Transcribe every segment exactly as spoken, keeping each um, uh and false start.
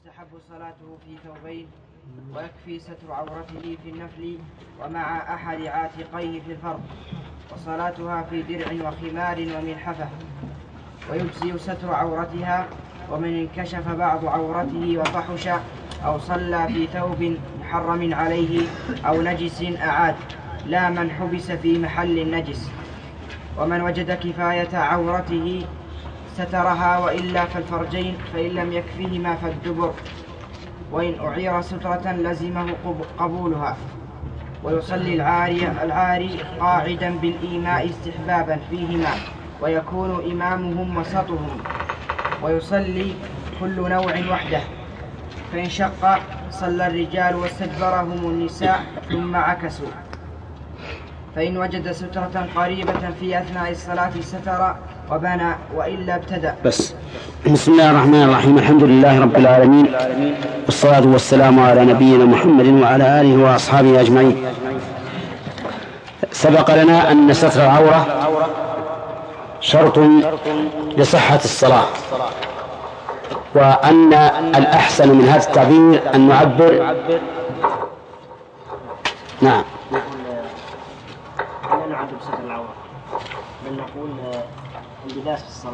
ويستحب صلاته في ثوبين، ويكفي ستر عورته في النفل ومع أحد عاتقيه في الفرض، وصلاتها في درع وخمار وملحفة، ويجزي ستر عورتها. ومن انكشف بعض عورته وفحش أو صلى في ثوب محرم عليه أو نجس أعاد، لا من حبس في محل النجس. ومن وجد كفاية عورته سترها، وإلا فالفرجين، فإن لم يكفهما فالدبر، وإن أعير سترة لزمه قبولها. ويصلي العاري, العاري قاعدا بالإيماء استحبابا فيهما، ويكون إمامهم وسطهم، ويصلي كل نوع وحده. فإن شق صلى الرجال واستدبرهم النساء ثم عكسوا. فإن وجد سترة قريبة في أثناء الصلاة ستر وبنى، وإلا ابتدأ. بس. بسم الله الرحمن الرحيم. الحمد لله رب العالمين، والصلاة والسلام على نبينا محمد وعلى آله وأصحابه أجمعين. سبق لنا أن ستر العورة شرط لصحة الصلاة، وأن الأحسن من هذا التعبير أن نعبر نعم لا نعبر بستر العورة، بل نقول اللباس في الصلاة.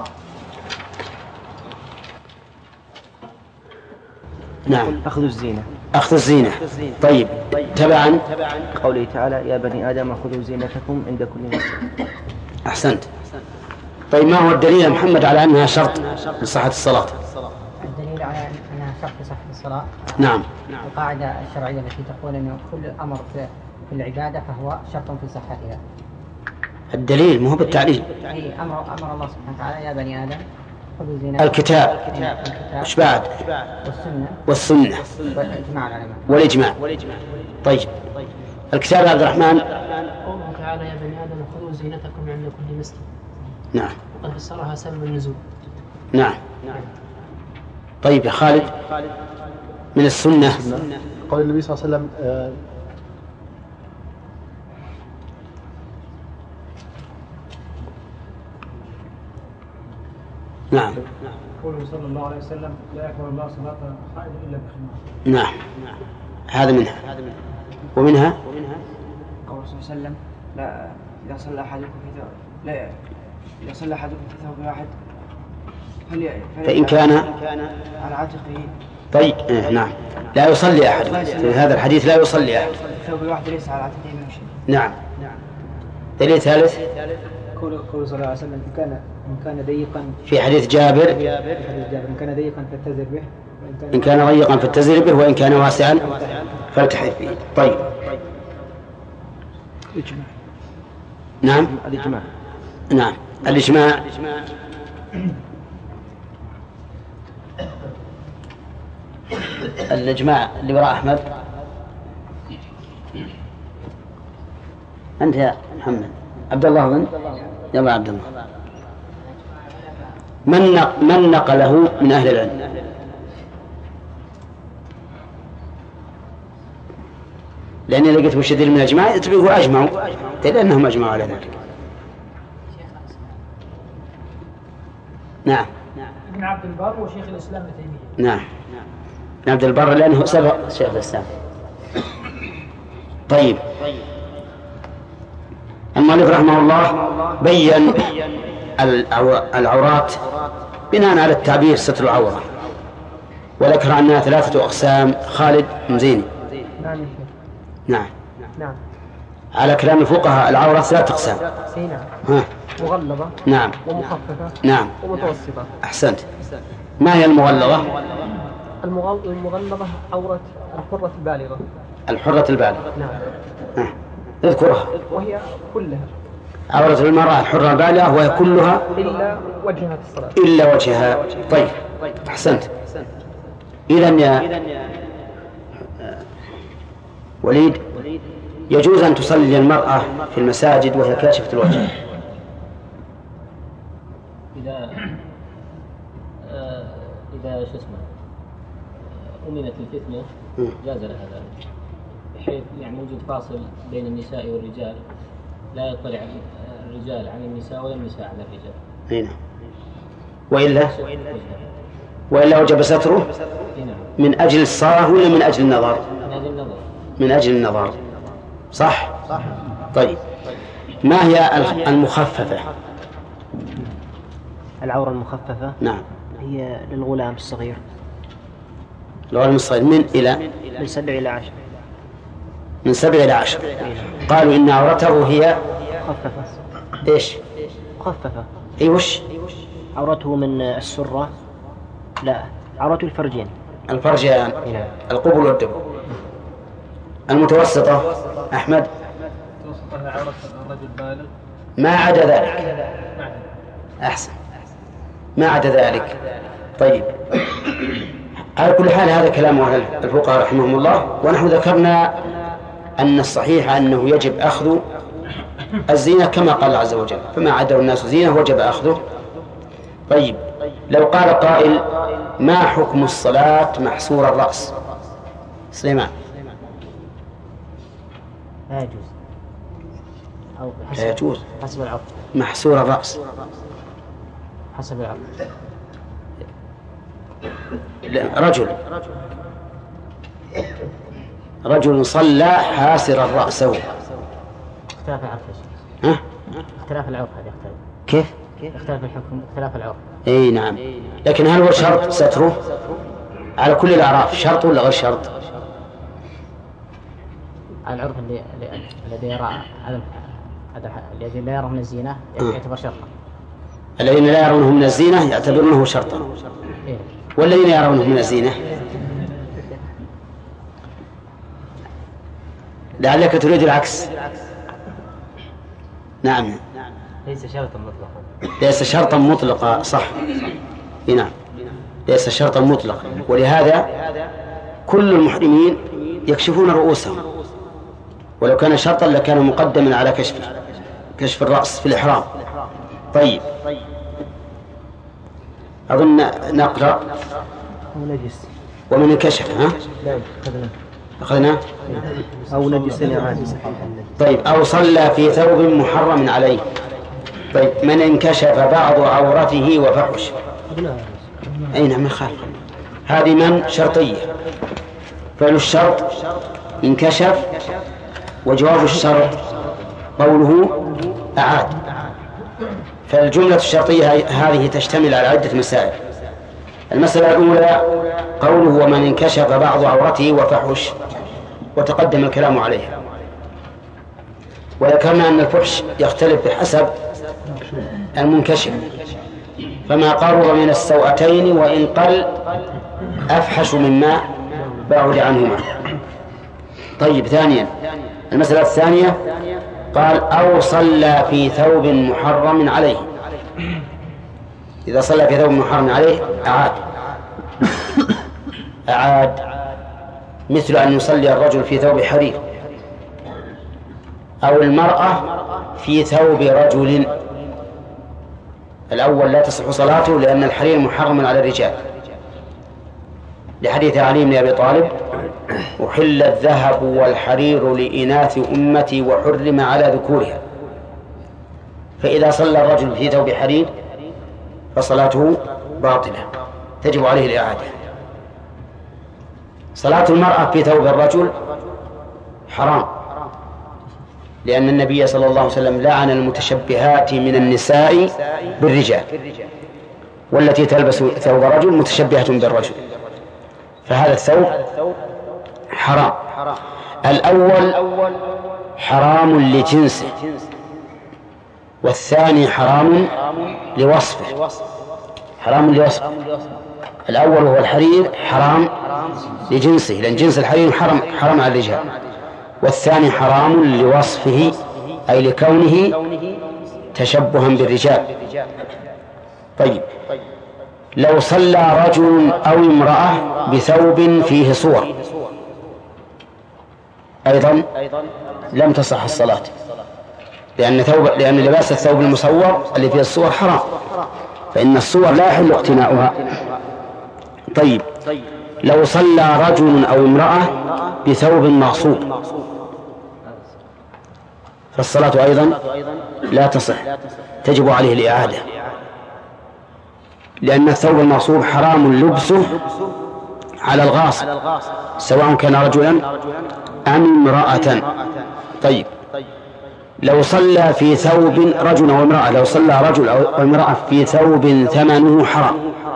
نعم، أخذ الزينة. أخذ الزينة. طيب، تبعا قوله تعالى: يا بني آدم خذوا زينتكم عند كل مسجد. أحسنت. طيب، ما هو الدليل يا محمد على أنها شرط لصحة الصلاة؟ الدليل على أنها شرط لصحة الصلاة نعم القاعدة الشرعية التي تقول أن كل أمر في العبادة فهو شرط في صحتها. الدليل مو بالتعليل. أي أمر أمر الله سبحانه وتعالى: يا بني آدم خذوا زينتكم. الكتاب وش بعد؟ والسنة والسنة والإجماع العلماء والإجماع. طيب، الكتاب يا عبد الرحمن. قوله تعالى: يا بني آدم خذوا زينتكم عند كل مسجد. نعم. وقد فسرها سبب النزول. نعم. طيب يا خالد، من السنة قول النبي صلى الله عليه وسلم آه نعم قوله صلى الله عليه وسلم: لا يقبل الله صلاة خائف إلا بخمار. نعم، هذا منها. ومنها قول صلى الله عليه وسلم: لا إذا صلى أحدكم في ثوب لا إذا صلى أحدكم في ثوب واحد فلي... فإن كان على عاتقه. طيب، إيه نعم، لا يصلي أحد في هذا الحديث، لا يصلي أحد. الثوب الواحد ليس على عاتقه من شيء. نعم. دليل ثالث قول صلى الله عليه وسلم: إن كان إن كان ضيقا، في حديث جابر: في حديث جابر: إن كان ضيقا فاتزر به، إن كان ضيقا فاتزر به، وإن كان واسعا فالتحف به. طيب. الإجماع. نعم، الإجماع. نعم، الإجماع. الإجماع اللي وراء أحمد. أنت يا محمد. عبد الله أظن. يلا عبد الله. من نق... من نقله من أهل العلم؟ لأني لقيت وش دليل من الإجماع يتبعه أجمعوا، دليل أنهم أجمعوا على ذلك. نعم. ابن عبد البر وشيخ الإسلام ابن تيمية. نعم، ابن عبد البر لأنه سبق شيخ الإسلام. طيب، المؤلف رحمه الله بين العورات بناء على التعبير ستر العورة، وذكر أنها ثلاثة أقسام. خالد مزيني. نعم. نعم. نعم. على كلام الفقهاء العورة ثلاثة أقسام. نعم. ها. مغلظة. نعم. ومخففة. نعم. ومتوسطة. أحسنت. ما هي المغلظة؟ المغلظة عورة الحرة البالغة. الحرة البالغة. نعم. ها. اذكرها. وهي كلها. عورة المرأة الحرة البالغة وهي كلها إلا وجهها في الصلاة. إلا وجهها. طيب، أحسنت. إذن يا وليد، يجوز أن تصلي المرأة في المساجد وهي كاشفة الوجه؟ إذا آه إذا شو اسمه أمنت الفتنة جاز لها ذلك، بحيث يعني وجود فاصل بين النساء والرجال، لا يطلع الرجال عن النساء ولا النساء عن الرجال. هنا. وإلا وإلا وجب ستره. هنا. من أجل الصلاة ولا من أجل النظر؟ من أجل النظر. من أجل النظر. صح؟ طيب ما هي المخففة؟ العورة المخففة نعم هي للغلام الصغير. الغلام الصغير من إلى من سبع إلى عشر. من سبع إلى عشر. قالوا إن عورته هي مخففة. إيش؟ مخففة. إيه وش؟ عورته من السرة، لا عورته الفرجين. الفرجان، القبل والدبر. المتوسطة أحمد؟ المتوسطة عورة الرجل بالغ ما عدا ذلك. أحسن، ما عدا ذلك. طيب على كل حال هذا كلام أهل الفقهاء رحمهم الله، ونحن ذكرنا أن الصحيح أنه يجب أخذ الزينة كما قال عز وجل، فما عدا الناس زينة وجب أخذه. طيب لو قال قائل ما حكم الصلاة محصور الرأس؟ سليمان. لا يجوز أو لا يجوز حسب العرف. محصور الرأس حسب العرف. رجل رجل صلى حاسرا رأسه. اختلاف العرف يا شيخ. ها؟ اختلاف العرف هذا يختلف. كيف؟ اختلاف الحكم اختلاف العرف. اي نعم، لكن هل هو شرط ستره على كل الأعراف؟ شرط ولا غير شرط؟ العرف اللي الذي يرى هذا الذي لا يرى من الزينة يعتبر شرطا. الذين لا يرونه من الزينة يعتبرونه شرطا، إيه؟ والذين يرونه من الزينة لعلك تريد العكس. نعم ليس شرطا مطلقا. ليس شرطا مطلقا، صح. نعم ليس شرطا مطلقا، ولهذا كل المحرمين يكشفون رؤوسهم، ولو كان شرطا لكان مقدما على كشف كشف الرأس في الإحرام. طيب أظن نقرأ ومن انكشف. ها أخذنا أو نجس عادي. طيب أو صلى في ثوب محرم عليه. طيب من انكشف بعض عورته وفحش. أي نعم خالق. هذه من شرطية، فعل الشرط انكشف، وجواب الشرط قوله أعاد. فالجملة الشرطية هذه تشتمل على عدة مسائل. المسألة الأولى قوله ومن انكشف بعض عورته وفحش، وتقدم الكلام عليها، وذكرنا أن الفحش يختلف بحسب المنكشف، فما قرب من السوأتين وإن قل أفحش مما بعد عنهما. طيب ثانيا المسألة الثانية قال أو صلى في ثوب محرم عليه. إذا صلى في ثوب محرم عليه أعاد أعاد مثل أن يصلي الرجل في ثوب حرير، أو المرأة في ثوب رجل. الأول لا تصح صلاته لأن الحرير محرم على الرجال، لحديث علي بن أبي طالب أحل الذهب والحرير لإناث أمتي وحرم على ذكورها. فإذا صلى الرجل في ثوب حرير فصلاته باطلة، تجب عليه الإعادة. صلاة المرأة في ثوب الرجل حرام، لأن النبي صلى الله عليه وسلم لعن المتشبهات من النساء بالرجال، والتي تلبس ثوب رجل متشبهة بالرجل، فهذا الثوب حرام. الأول حرام لجنسه، والثاني حرام لوصفه. حرام لوصفه. الأول هو الحرير حرام لجنسه، لأن جنس الحرير حرام, حرام على الرجال، والثاني حرام لوصفه أي لكونه تشبها بالرجال. طيب لو صلى رجل أو امرأة بثوب فيه صور أيضا لم تصح الصلاة، لأن, ثوب لأن لباس الثوب المصور اللي فيه الصور حرام، فإن الصور لا يحل اقتناؤها. طيب لو صلى رجل أو امرأة بثوب مغصوب فالصلاة أيضا لا تصح، تجب عليه الإعادة، لأن الثوب المغصوب حرام لبسه على الغاصب سواء كان رجلا أم امرأة. طيب لو صلى في ثوب رجل أو امرأة، لو صلى رجل أو امرأة في ثوب ثمنه حرام،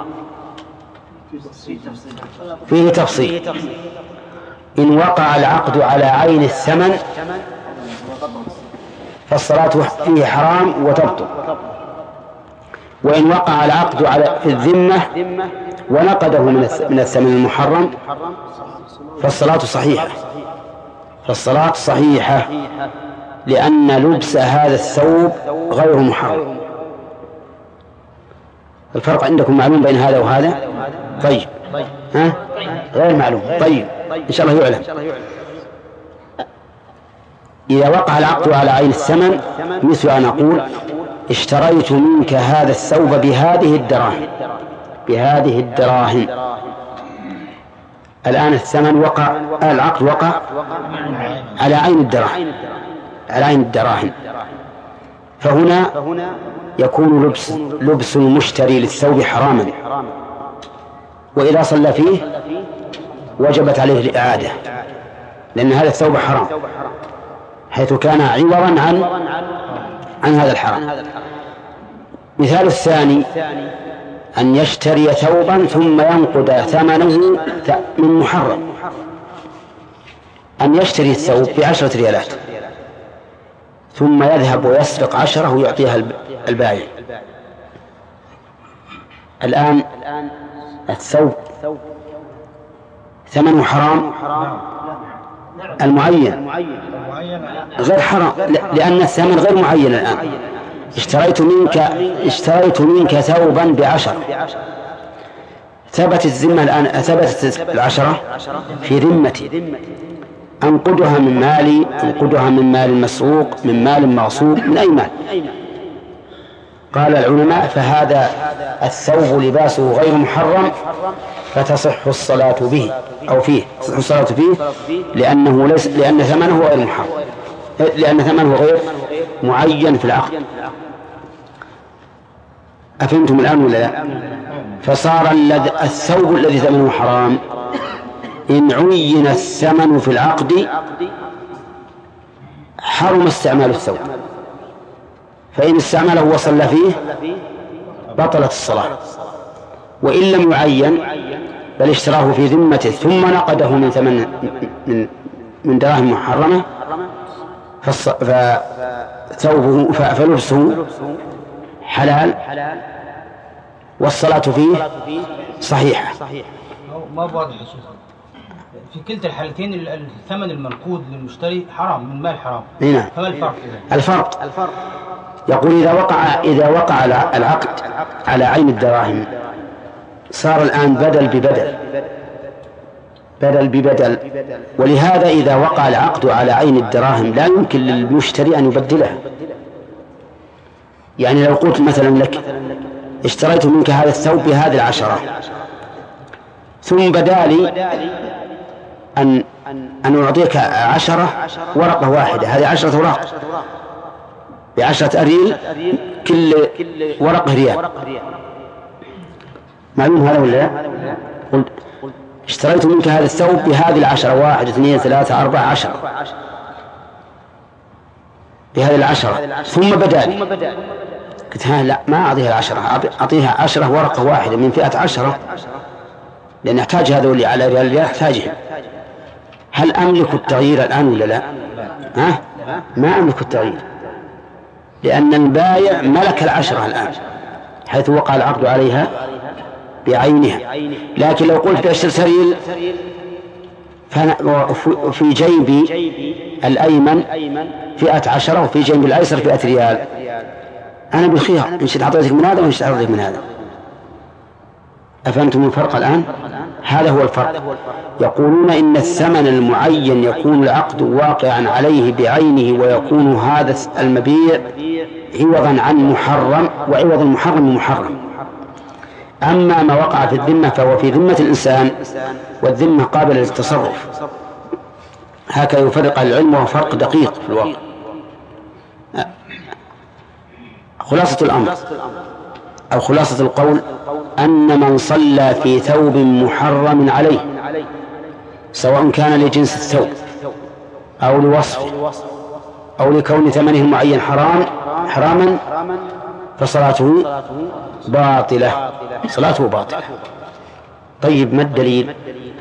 فيه تفصيل. إن وقع العقد على عين الثمن فالصلاة فيه حرام وتبطل، وإن وقع العقد على في الذمة ونقده من الثمن المحرم فالصلاة صحيحة، فالصلاة صحيحة لأن لبس هذا الثوب غير محرم. الفرق عندكم معلوم بين هذا وهذا؟ طيب ها؟ غير معلوم. طيب إن شاء الله يعلم. إذا وقع العقد على عين الثمن مثل أن أقول اشتريت منك هذا الثوب بهذه الدراهم، بهذه الدراهم. الآن الثمن وقع، العقد وقع على عين الدراهم، على عين الدراهم، فهنا يكون لبس لبس المشتري للثوب حراما، وإذا صلى فيه وجبت عليه الإعادة لأن هذا الثوب حرام حيث كان عوضا عن عن هذا الحرام. مثال الثاني أن يشتري ثوبا ثم ينقد ثمنه من محرم، أن يشتري الثوب بعشرة ريالات ثم يذهب ويسرق عشرة ويعطيها البائع. الآن الثوب ثمنه حرام، المعين غير حرام لأن الثمن غير معين. الآن اشتريت منك اشتريت منك ثوبا بعشرة، ثبت الذمة الآن، ثبتت العشرة في ذمتي، أنقدها من مالي، أنقدها من مال مسروق، من مال مغصوب، من أي مال. قال العلماء فهذا الثوب لباسه غير محرم فتصح الصلاة به أو فيه، تصح الصلاة فيه لأنه ليس، لأن ثمنه غير محرم، لأن ثمنه غير معين في العقد. أفهمتم الآن ولا لا؟ فصار الثوب الذي ثمنه حرام إن عين الثمن في العقد حرم استعمال الثوب، فإن استعمله وصلى فيه بطلت الصلاة، وإن لم يعين بل اشتراه في ذمته ثم نقده من ثمن من من دراهم محرمة فثوبه فلبسه حلال والصلاة فيه صحيحة. ما واضح يا شيخ، في كلتا الحالتين الثمن المنقود للمشتري حرام، من مال حرام. هنا فما الفرق؟ الفرق يقول إذا وقع إذا وقع العقد على عين الدراهم صار الآن بدل ببدل، بدل ببدل، ولهذا إذا وقع العقد على عين الدراهم لا يمكن للمشتري أن يبدلها. يعني لو قلت مثلا لك اشتريت منك هذا الثوب بهذه العشرة ثم بدالي أن أن أعطيك عشرة ورقة واحدة، هذه عشرة ورق بعشرة أريل، كل ورقة ريال، معلوم هذا ولا لا؟ قلت اشتريت منك هذا الثوب بهذه العشرة، واحد اثنين ثلاثة أربعة عشرة، بهذه العشرة، ثم بدالي قلت ها لا ما أعطيها العشرة، أعطيها عشرة ورقة واحدة من فئة عشرة لأن أحتاج هذا اللي على ريال ريال أحتاجه. هل أملك التغيير الآن ولا لا؟ ها؟ ما أملك التغيير لأن البائع ملك العشرة الآن حيث وقع العقد عليها بعينها. لكن لو قلت بأشتري ريال في جيبي الأيمن فئة عشرة وفي جيبي الأيسر فئة ريال، أنا بالخيار إن شئت أعطيتك من هذا وإن شئت أعطيتك من هذا. أفهمتم الفرق الآن؟ هذا هو الفرق. يقولون إن الثمن المعين يكون العقد واقعا عليه بعينه ويكون هذا المبيع عوضا عن محرم، وعوض المحرم محرم. أما ما وقع في الذمة فهو في ذمة الإنسان والذمة قابلة للتصرف. هكذا يفرق العلم وهو فرق دقيق في الواقع. خلاصة الأمر أو خلاصة القول أن من صلى في ثوب محرم عليه سواء كان لجنس الثوب أو لوصفه أو لكون ثمنه المعين حرام حراما فصلاته باطلة صلاته باطلة. طيب ما الدليل؟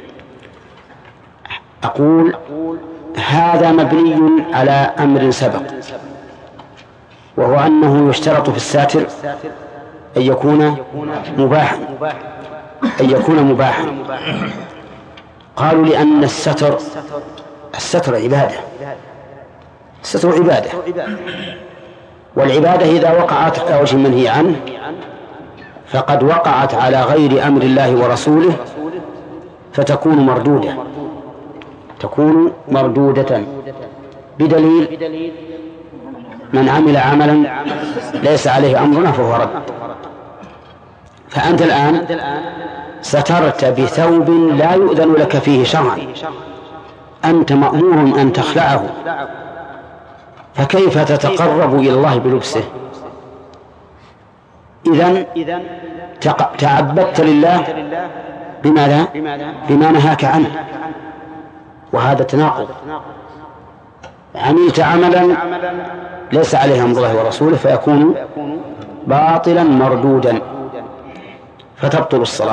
أقول هذا مبني على أمر سبق، وهو أنه يشترط في الساتر أن يكون مباحا أن يكون مباحا قالوا لأن الستر الستر عبادة الستر عبادة والعبادة إذا وقعت على وجه المنهي عنه فقد وقعت على غير أمر الله ورسوله فتكون مردودة تكون مردودة بدليل من عمل عملا ليس عليه أمرنا فهو رد. فأنت الآن سترت بثوب لا يؤذن لك فيه شرعا، أنت مأمور أن تخلعه، فكيف تتقرب إلى الله بلبسه؟ إذن تعبدت لله بماذا؟ بما نهاك عنه، وهذا تناقض. عملت عملا ليس عليه أمر الله ورسوله فيكون باطلا مردودا فتبطل الصلاة،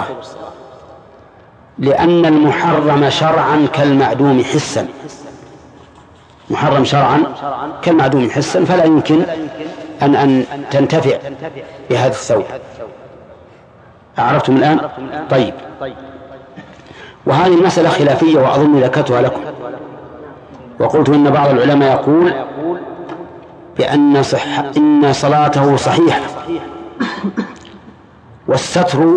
لأن المحرم شرعا كالمعدوم حسا محرم شرعا كالمعدوم حسا فلا يمكن أن, أن تنتفع بهذا الثوب. أعرفتم الآن؟ طيب، وهذه المسألة خلافية وأظن ذكرتها لكم، وقلت إن بعض العلماء يقول بأن صح إن صلاته صحيحة، والستر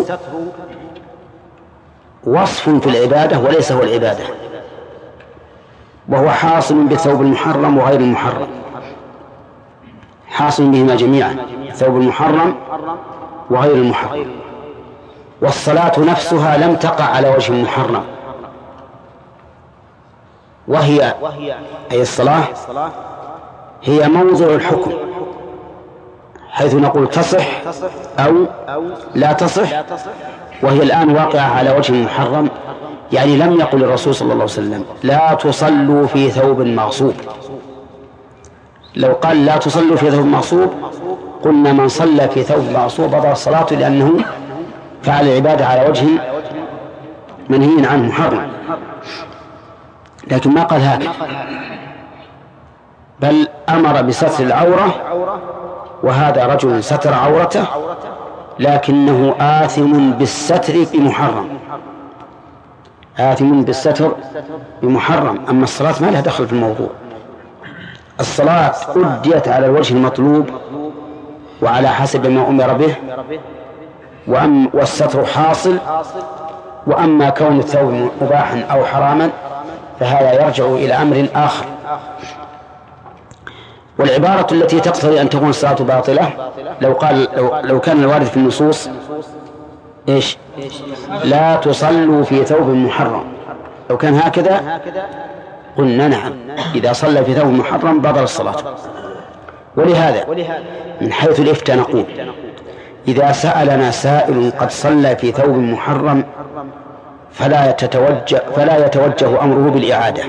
وصف في العبادة وليس هو العبادة، وهو حاصل بالثوب المحرم وغير المحرم، حاصل بهما جميعا، الثوب المحرم وغير المحرم. والصلاة نفسها لم تقع على وجه محرم، وهي أي الصلاة هي موضع الحكم، حيث نقول تصح أو لا تصح، وهي الآن واقعة على وجه محرم. يعني لم يقل الرسول صلى الله عليه وسلم لا تصلوا في ثوب مغصوب، لو قال لا تصلوا في ثوب مغصوب قلنا من صلى في ثوب مغصوب بطلت صلاته لأنه فعل العبادة على وجه منهي عنه محرم، لكن ما قال هكذا، بل أمر بستر العورة، وهذا رجل ستر عورته لكنه آثم بالستر بمحرم، آثم بالستر بمحرم. أما الصلاة ما لها دخل في الموضوع، الصلاة أديت على الوجه المطلوب وعلى حسب ما أمر به، وأم والستر حاصل. وأما كون الثوب مباحا أو حراما فهذا يرجع إلى أمر آخر. والعبارة التي تقتضي أن تكون الصلاة باطلة لو قال لو, لو كان الوارد في النصوص إيش؟ لا تصلوا في ثوب محرم، لو كان هكذا قلنا نعم، إذا صلى في ثوب محرم بطل الصلاة. ولهذا من حيث الإفتاء نقول إذا سألنا سائل قد صلى في ثوب محرم فلا يتوجه, فلا يتوجه أمره بالإعادة.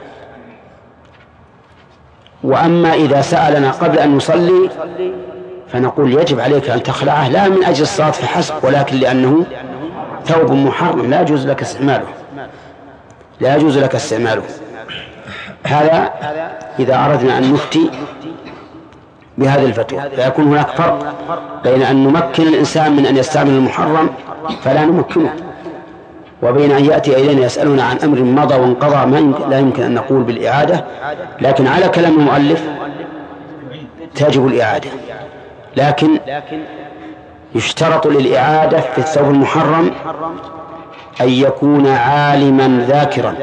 وأما إذا سألنا قبل أن نصلي فنقول يجب عليك أن تخلعه، لا من أجل الصلاة فحسب، ولكن لأنه ثوب محرم لا يجوز لك استعماله لا يجوز لك استعماله. هذا إذا أردنا أن نفتي بهذه الفتوى، فيكون هناك فرق بين أن نمكن الإنسان من أن يستعمل المحرم فلا نمكنه، وبين أن يأتي إلينا يسألنا عن أمر مضى وانقضى ما لا يمكن أن نقول بالإعادة. لكن على كلام المؤلف تجب الإعادة، لكن يشترط للإعادة في الثوب المحرم أن يكون عالما ذاكرا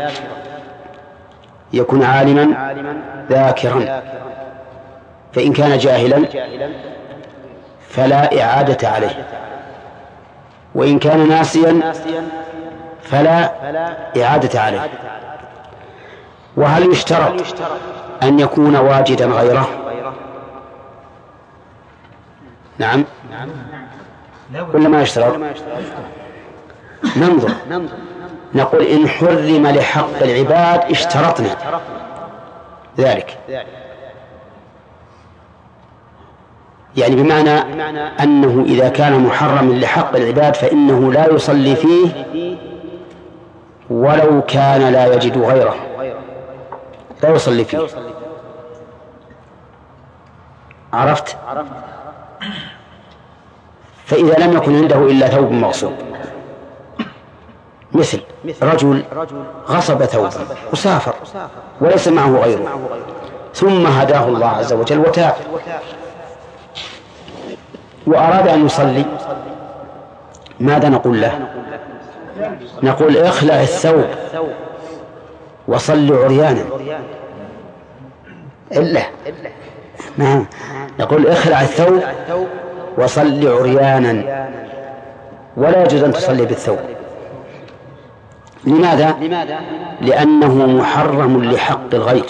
يكون عالما ذاكرا فإن كان جاهلا فلا إعادة عليه، وإن كان ناسيا فلا إعادة عليه. وهل يشترط أن يكون واجدا غيره؟ نعم ولا ما يشترط؟ ننظر نقول إن حرم لحق العباد اشترطنا ذلك، يعني بمعنى أنه إذا كان محرما لحق العباد فإنه لا يصلي فيه ولو كان لا يجد غيره، لا يصلي فيه. عرفت؟ فإذا لم يكن عنده إلا ثوب مغصوب، مثل رجل غصب ثوبا وسافر وليس معه غيره، ثم هداه الله عز وجل وتاب وأراد أن يصلي، ماذا نقول له؟ نقول اخلع الثوب وصل عريانا. إلا نعم، نقول اخلع الثوب وصل عريانا، ولا يجوز أن تصلي بالثوب. لماذا؟ لأنه محرم لحق الغير،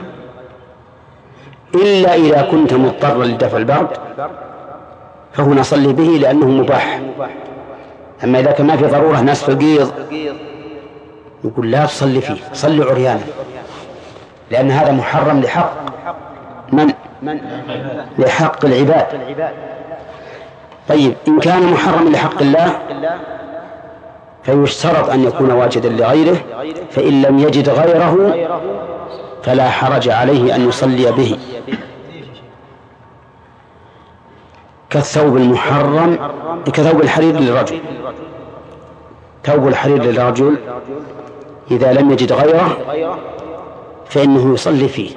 إلا إذا كنت مضطرا لدفع البرد فهنا صلي به لأنه مباح. أما إذا كان ما في ضرورة، ناس في القيض، يقول لا تصلي فيه، صلي عريانا، لأن هذا محرم لحق من؟ لحق العباد. طيب إن كان محرم لحق الله فيشترط أن يكون واجدا لغيره، فإن لم يجد غيره فلا حرج عليه أن يصلي به، كالثوب المحرم، كثوب الحرير للرجل. ثوب الحرير للرجل إذا لم يجد غيره فإنه يصلي فيه،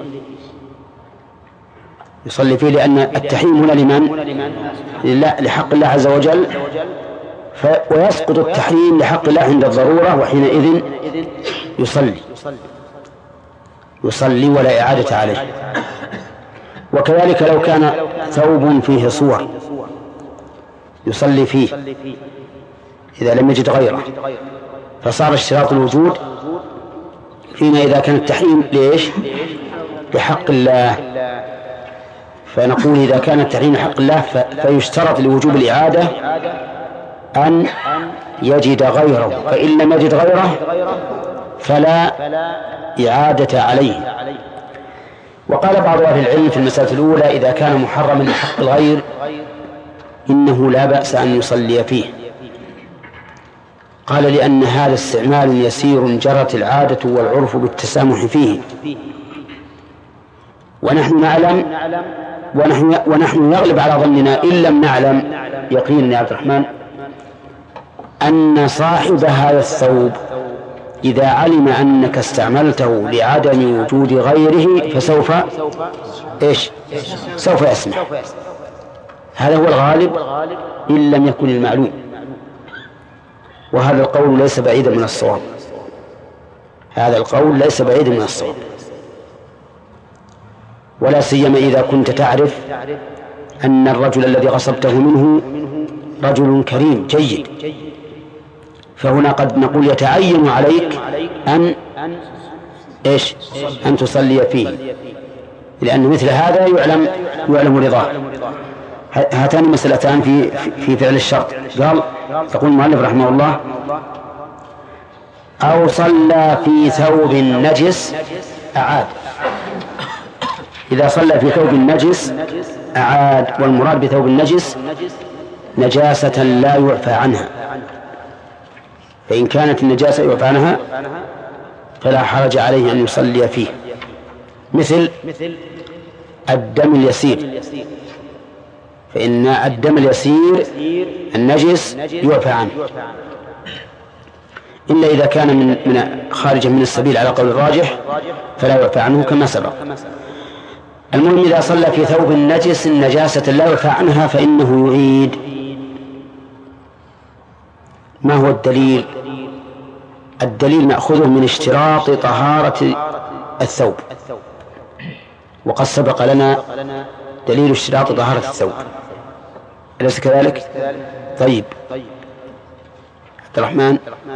يصلي فيه لأن التحريم هنا لمن؟ لا، لحق الله عز وجل، ف... ويسقط التحريم لحق الله عند الضرورة، وحينئذ يصلي يصلي ولا إعادة عليه. وكذلك لو كان ثوب فيه صور يصلي فيه إذا لم يجد غيره، فصار اشتراط الوجود فيما إذا كان التحريم ليش؟ لحق الله. فنقول إذا كان التحريم لحق الله فيشترط لوجوب الإعادة أن يجد غيره، فإن لم يجد غيره فلا إعادة عليه. وقال بعض أهل العلم في المسألة الأولى إذا كان محرما لحق الغير إنه لا بأس أن يصلي فيه، قال لأن هذا استعمال يسير جرت العادة والعرف بالتسامح فيه، ونحن نعلم ونحن, ونحن يغلب على ظننا إن لم نعلم يقينا يا عبد الرحمن أن صاحب هذا الثوب إذا علم أنك استعملته لعدم وجود غيره فسوف إيش؟ سوف يسمع. هذا هو الغالب إن لم يكن المعلوم، وهذا القول ليس بعيدا من الصواب، هذا القول ليس بعيدا من الصواب، ولا سيما إذا كنت تعرف أن الرجل الذي غصبته منه رجل كريم جيد، فهنا قد نقول يتعين عليك أن إيش؟ أن تصلي فيه، لأن مثل هذا يعلم يعلم رضاه. هاتان مسألتان في في فعل الشرط. قال يقول المؤلف رحمه الله أو صلى في ثوب نجس أعاد. إذا صلى في ثوب نجس أعاد، والمراد بثوب النجس نجاسة لا يعفى عنها، فإن كانت النجاسة يعفى عنها فلا حرج عليه أن يصلي فيه، مثل الدم اليسير، فإن الدم اليسير النجس يعفى عنه، إلا إذا كان من من خارجا من السبيل على قول الراجح فلا يعفى عنه كما سبق. المهم إذا صلى في ثوب النجس النجاسة لا يعفى عنها فإنه يعيد. ما هو الدليل؟ الدليل نأخذه من اشتراط طهارة الثوب، وقد سبق لنا دليل اشتراط طهارة الثوب، أليس كذلك؟ طيب عبد الرحمن.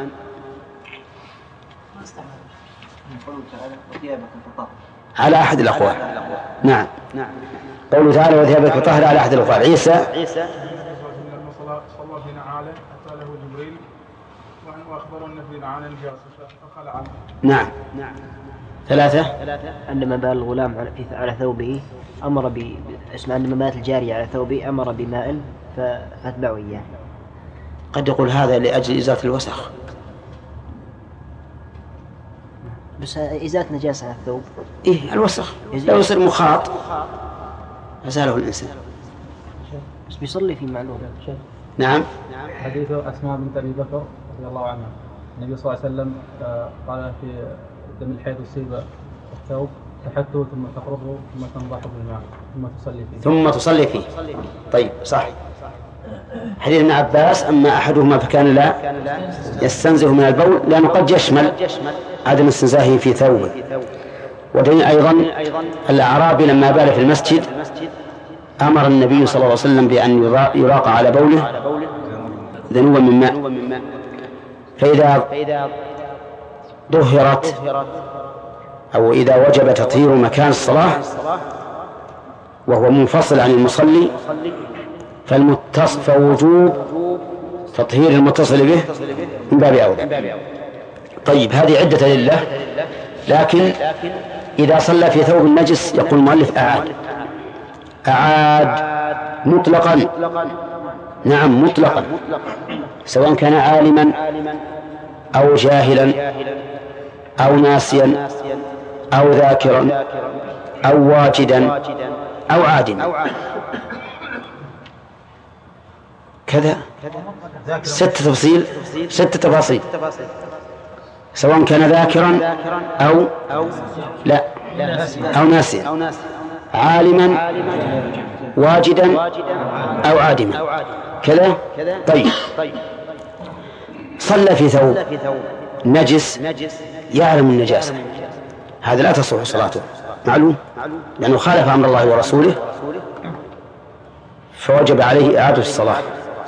على أحد الأقوال. نعم، قوله تعالى وثيابك فطهر على أحد الأقوال. عيسى لما صلى في نعاله أتى له جبريل وعن وأخبرنا في عن الجاسوس فخلع. نعم. ثلاثة. عندما بال الغلام على ثوبه أمر ب اسم عندما بات الجارية على ثوبه أمر بماء فاتبعوا إياه. قد يقول هذا لأجل إزالة الوسخ. بس إزالة نجاسة على الثوب. إيه الوسخ لو يصير مخاط أزاله الإنسان. بس بيصلي في معلوم. نعم. حديث أسماء بنت أبي بكر رضي الله عنها النبي صلى الله عليه وسلم قال في دم الحيض يصيب الثوب تحته ثم تقرضه ثم تنضحه بالماء ثم تصلي فيه. ثم تصلي فيه. طيب صح. حديث ابن عباس أما أحدهما فكان لا يستنزه من البول لأنه قد يشمل عدم استنزاهه في ثوبه. ودليل أيضا الأعرابي لما بال في المسجد أمر النبي صلى الله عليه وسلم بأن يراق على بوله ذنوبا من ماء، فإذا ظهرت أو إذا وجب تطهير مكان الصلاة وهو منفصل عن المصلي فالمتصل فوجوب تطهير المتصل به من باب أولى. طيب هذه عدة لله، لكن إذا صلى في ثوب النجس يقول المؤلف أعاد أعاد مطلقا. نعم مطلقا، سواء كان عالما أو جاهلا أو ناسيا أو ذاكرا أو واجدا أو عادما. كذا ست تفصيل ست تفاصيل، سواء كان ذاكرا أو لا أو ناسيا، عالما واجدا أو عادما كذا. طيب صلى في ثوب نجس يعلم النجاسة، هذا لا تصح صلاته معلوم، لأنه خالف أمر الله ورسوله فوجب عليه إعادة الصلاة.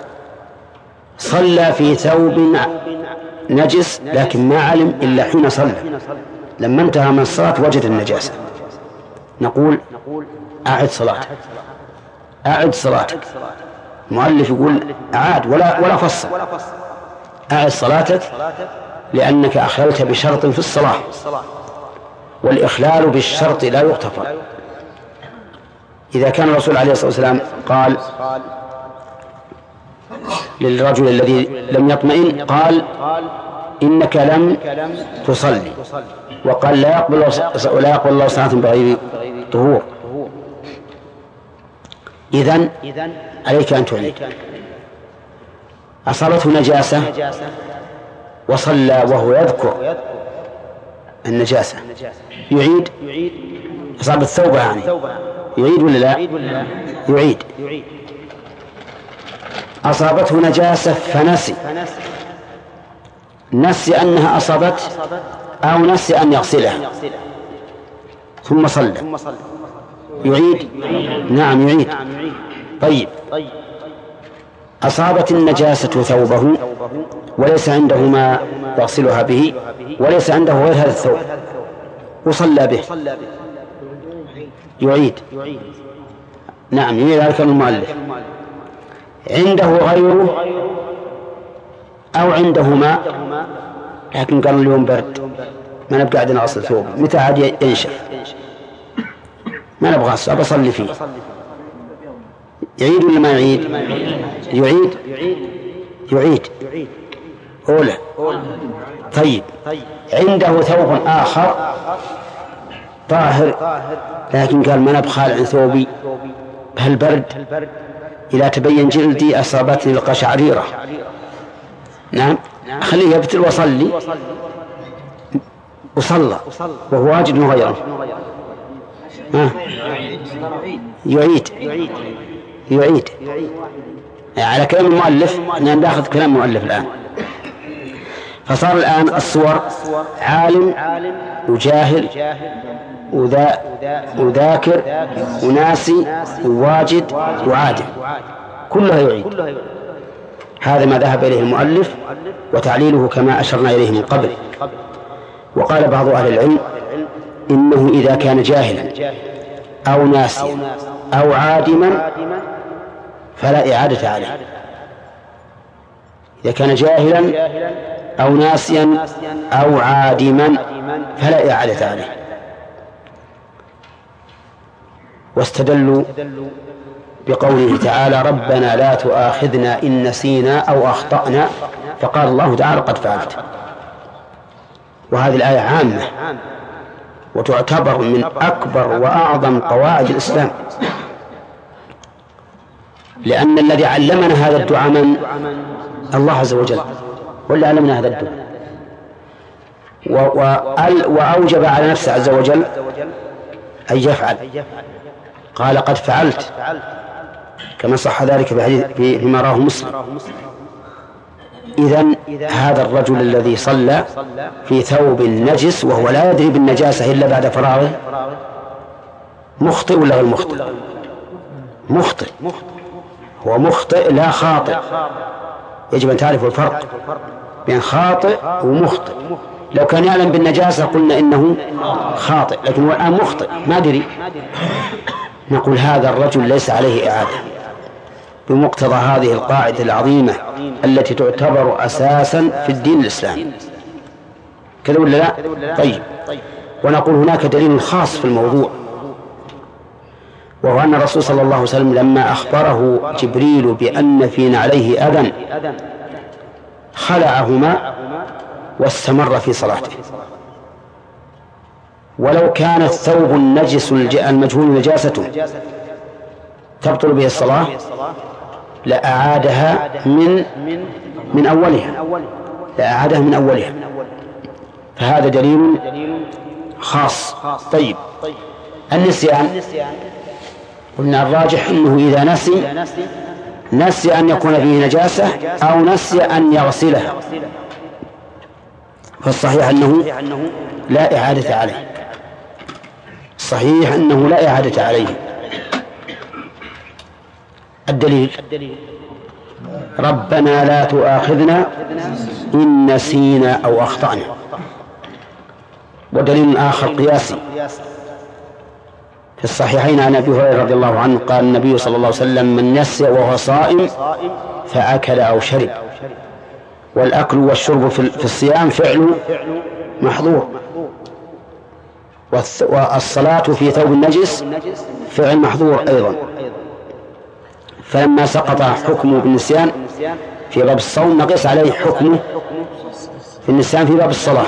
صلى في ثوب نجس لكن ما علم إلا حين صلى، لما انتهى من الصلاة وجد النجاسة، نقول أعد صلاتك أعد صلاتك. المؤلف يقول أعاد ولا ولا فصل، أعد صلاتك لأنك أخللت بشرط في الصلاة، والإخلال بالشرط لا يغتفر. إذا كان الرسول عليه الصلاة والسلام قال للرجل الذي لم يطمئن قال إنك لم تصلي، وقال لا يقبل ولا يقبل الله صلاة بغير طهور، إذن عليك أن تعيد. أصابته نجاسة وصلى وهو يذكر النجاسة يعيد. أصاب الثوب يعني يعيد ولا لا؟ يعيد. أصابته نجاسة فنسي، نسي أنها أصابت أو نسي أن يغسلها ثم صلى يعيد. نعم يعيد. طيب أصابت النجاسة ثوبه وليس عنده ما يغسلها به وليس عنده غير هذا الثوب وصلى به يعيد. نعم يعيد ذلك المؤلف. عنده غيره أو عنده ماء لكن قالوا اليوم برد ما نبقى عندنا أصل ثوب، متى عاد ينشف ما نبغى أصل أصلي فيه، يعيد ولا ما يعيد؟ يعيد يعيد أولى. طيب عنده ثوب آخر طاهر لكن قال ما نبخال عن ثوبي بهالبرد إذا تبين جلدي أصابتني القشعريرة. نعم خليه يبتل وصلي وصلى وهو واجد غيره. ها يعيد يعيد على كلام المؤلف. ناخذ كلام المؤلف الآن. فصار الآن الصور عالم وجاهل وذا وذاكر وناسي وواجد وعادل كلها يعيد. هذا ما ذهب إليه المؤلف وتعليله كما أشرنا إليه من قبل. وقال بعض أهل العلم إنه إذا كان جاهلا أو ناسيا أو عادما فلا إعادة عليه. إذا كان جاهلا أو ناسيا أو عادما فلا إعادة عليه. واستدلوا بقوله تعالى ربنا لا تؤاخذنا إن نسينا أو أخطأنا، فقال الله تعالى قد فعلت. وهذه الآية عامة وتعتبر من أكبر وأعظم قواعد الإسلام، لأن الذي علمنا هذا الدعاء من الله عز وجل، واللي علمنا هذا الدعاء وأوجب على نفسه عز وجل أن يفعل. قال قد فعلت، كما صح ذلك فيما رواه مسلم. إذن هذا الرجل الذي صلى في ثوب نجس وهو لا يدري بالنجاسة إلا بعد فراغه مخطئ ولا غير مخطئ؟ مخطئ، هو مخطئ لا خاطئ. يجب أن تعرف الفرق بين خاطئ ومخطئ. لو كان يعلم بالنجاسة قلنا إنه خاطئ، لكن هو الآن مخطئ ما دري، نقول هذا الرجل ليس عليه إعادة بمقتضى هذه القاعدة العظيمة التي تعتبر أساسا في الدين الإسلامي. كذا ولا لا؟ طيب. ونقول هناك دليل خاص في الموضوع، وهو أن الرسول صلى الله عليه وسلم لما أخبره جبريل بأن في نعليه أذى خلعهما واستمر في صلاته. ولو كان الثوب النجس المجهول نجاسته تبطل به الصلاة لأعادها من من أولها لأعادها من أولها فهذا دليل خاص. طيب، النسيان قلنا الراجح أنه إذا نسي نسي أن يكون فيه نجاسة أو نسي أن يغسلها، فالصحيح أنه لا إعادة عليه، صحيح أنه لا إعادة عليه. الدليل ربنا لا تؤاخذنا إن نسينا أو أخطأنا. ودليل آخر قياسي في الصحيحين عن أبي هريرة رضي الله عنه قال النبي صلى الله عليه وسلم من نسي وهو صائم فأكل أو شرب، والأكل والشرب في الصيام فعل محظور، والصلاة في ثوب النجس فعل محظور أيضا. فلما سقط حكمه بالنسيان في باب الصوم نقص عليه حكمه في النسيان في باب الصلاة،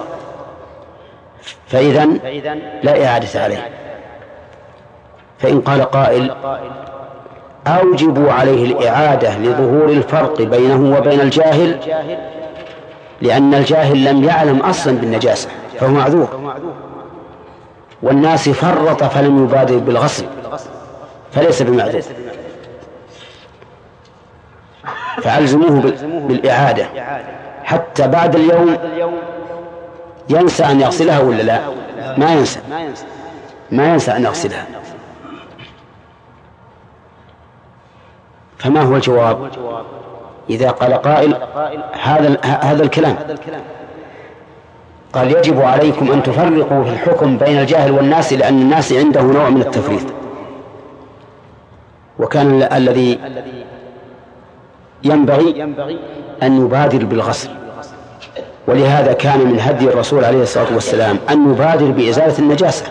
فإذن لا إعادة عليه. فإن قال قائل أوجبوا عليه الإعادة لظهور الفرق بينه وبين الجاهل، لأن الجاهل لم يعلم أصلا بالنجاسة فهو معذور، والناس فرط فلم يبادر بالغسل فليس بمعذور، فألزموه بالإعادة حتى بعد اليوم ينسى أن يغسلها ولا لا؟ ما ينسى ما ينسى أن يغسلها. فما هو الجواب إذا قال قائل هذا هذا الكلام؟ قال يجب عليكم أن تفرقوا في الحكم بين الجاهل والناس، لأن الناس عنده نوع من التفريط، وكان الذي ينبغي أن يبادر بالغسل، ولهذا كان من هدي الرسول عليه الصلاة والسلام أن يبادر بإزالة النجاسة.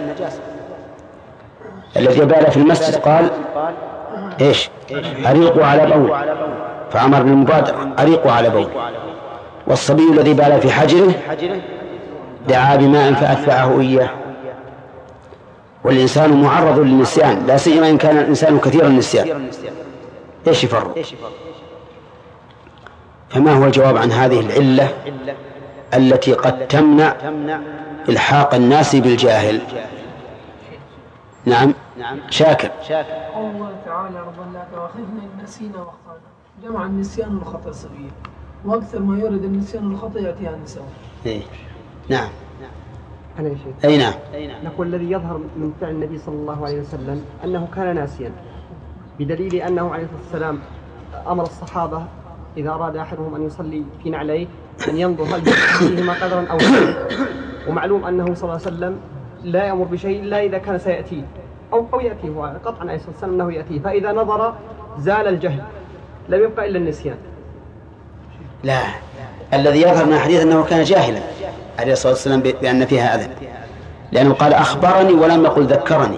الذي بال في المسجد قال إيش؟ أريقوا على بول، فأمر بالمبادرة أريقوا على بول. والصبي الذي بال في حجره دعا بماء فأتبعه إياه. والإنسان معرض للنسيان، لا سيما إن كان الإنسان كثير النسيان، إيش يفرق؟ فما هو الجواب عن هذه العلة التي قد تمنع إلحاق الناس بالجاهل؟ نعم شاكر. قول الله تعالى ربنا لا تؤاخذنا إن نسينا واخطأنا، جمع النسيان والخطأ الصغير، وأكثر ما يرد النسيان والخطأ يأتيها النساء. إيه. نعم. أنا يا شيخ. أي نعم. نقول الذي يظهر من فعل النبي صلى الله عليه وسلم أنه كان ناسيا، بدليل أنه عليه الصلاة والسلام أمر الصحابة إذا أراد أحدهم أن يصلي في نعليه أن ينظر هل فيهما قدرا أو لا. ومعلوم أنه صلى الله عليه وسلم لا يأمر بشيء إلا إذا كان سيأتيه أو أو يأتيه، هو قطعا عليه الصلاة والسلام أنه يأتيه، فإذا نظر زال الجهل، لم يبقى إلا النسيان. لا الذي يظهر من الحديث أنه كان جاهلا عليه الصلاة والسلام بأن فيها أذى، لأنه قال أخبرني ولم يقل ذكرني.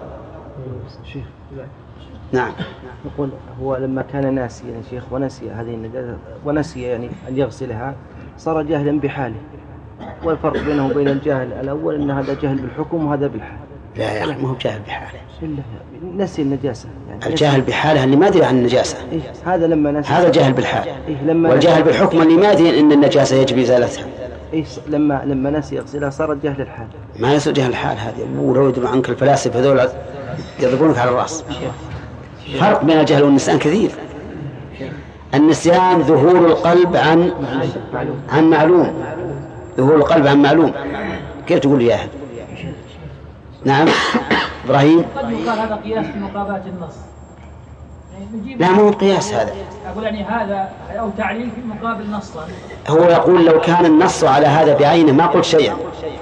نعم. يقول هو لما كان ناسيا يا شيخ ونسي هذه النجاسة ونسي يعني أن يغسلها صار جاهلا بحاله، والفرق بينه وبين الجاهل الأول أن هذا جاهل بالحكم وهذا بالحال. لا يا أخي ما هو جاهل بحاله، نسي النجاسة يعني الجاهل بحاله اللي ما يدري عن النجاسة. إيه هذا لما نسي هذا جاهل بالحال. إيه لما والجاهل بالحكم اللي ما يدري أن النجاسة يجب إزالتها. إيه لما لما نسي يغسلها صار جاهل الحال. ما يصير جاهل الحال هذه، ولو يدري عنك الفلاسفة هذول يضربونك على الرأس. فرق بين الجهل والنسيان كثير. النسيان ظهور القلب عن عن معلوم، ظهور القلب عن معلوم. كيف تقول يا أهل؟ نعم إبراهيم. قد يقال هذا قياس في مقابلة النص. لا مو قياس هذا. أقول يعني هذا أو تعليل في مقابل نصا. هو يقول لو كان النص على هذا بعينه ما قلت شيئا.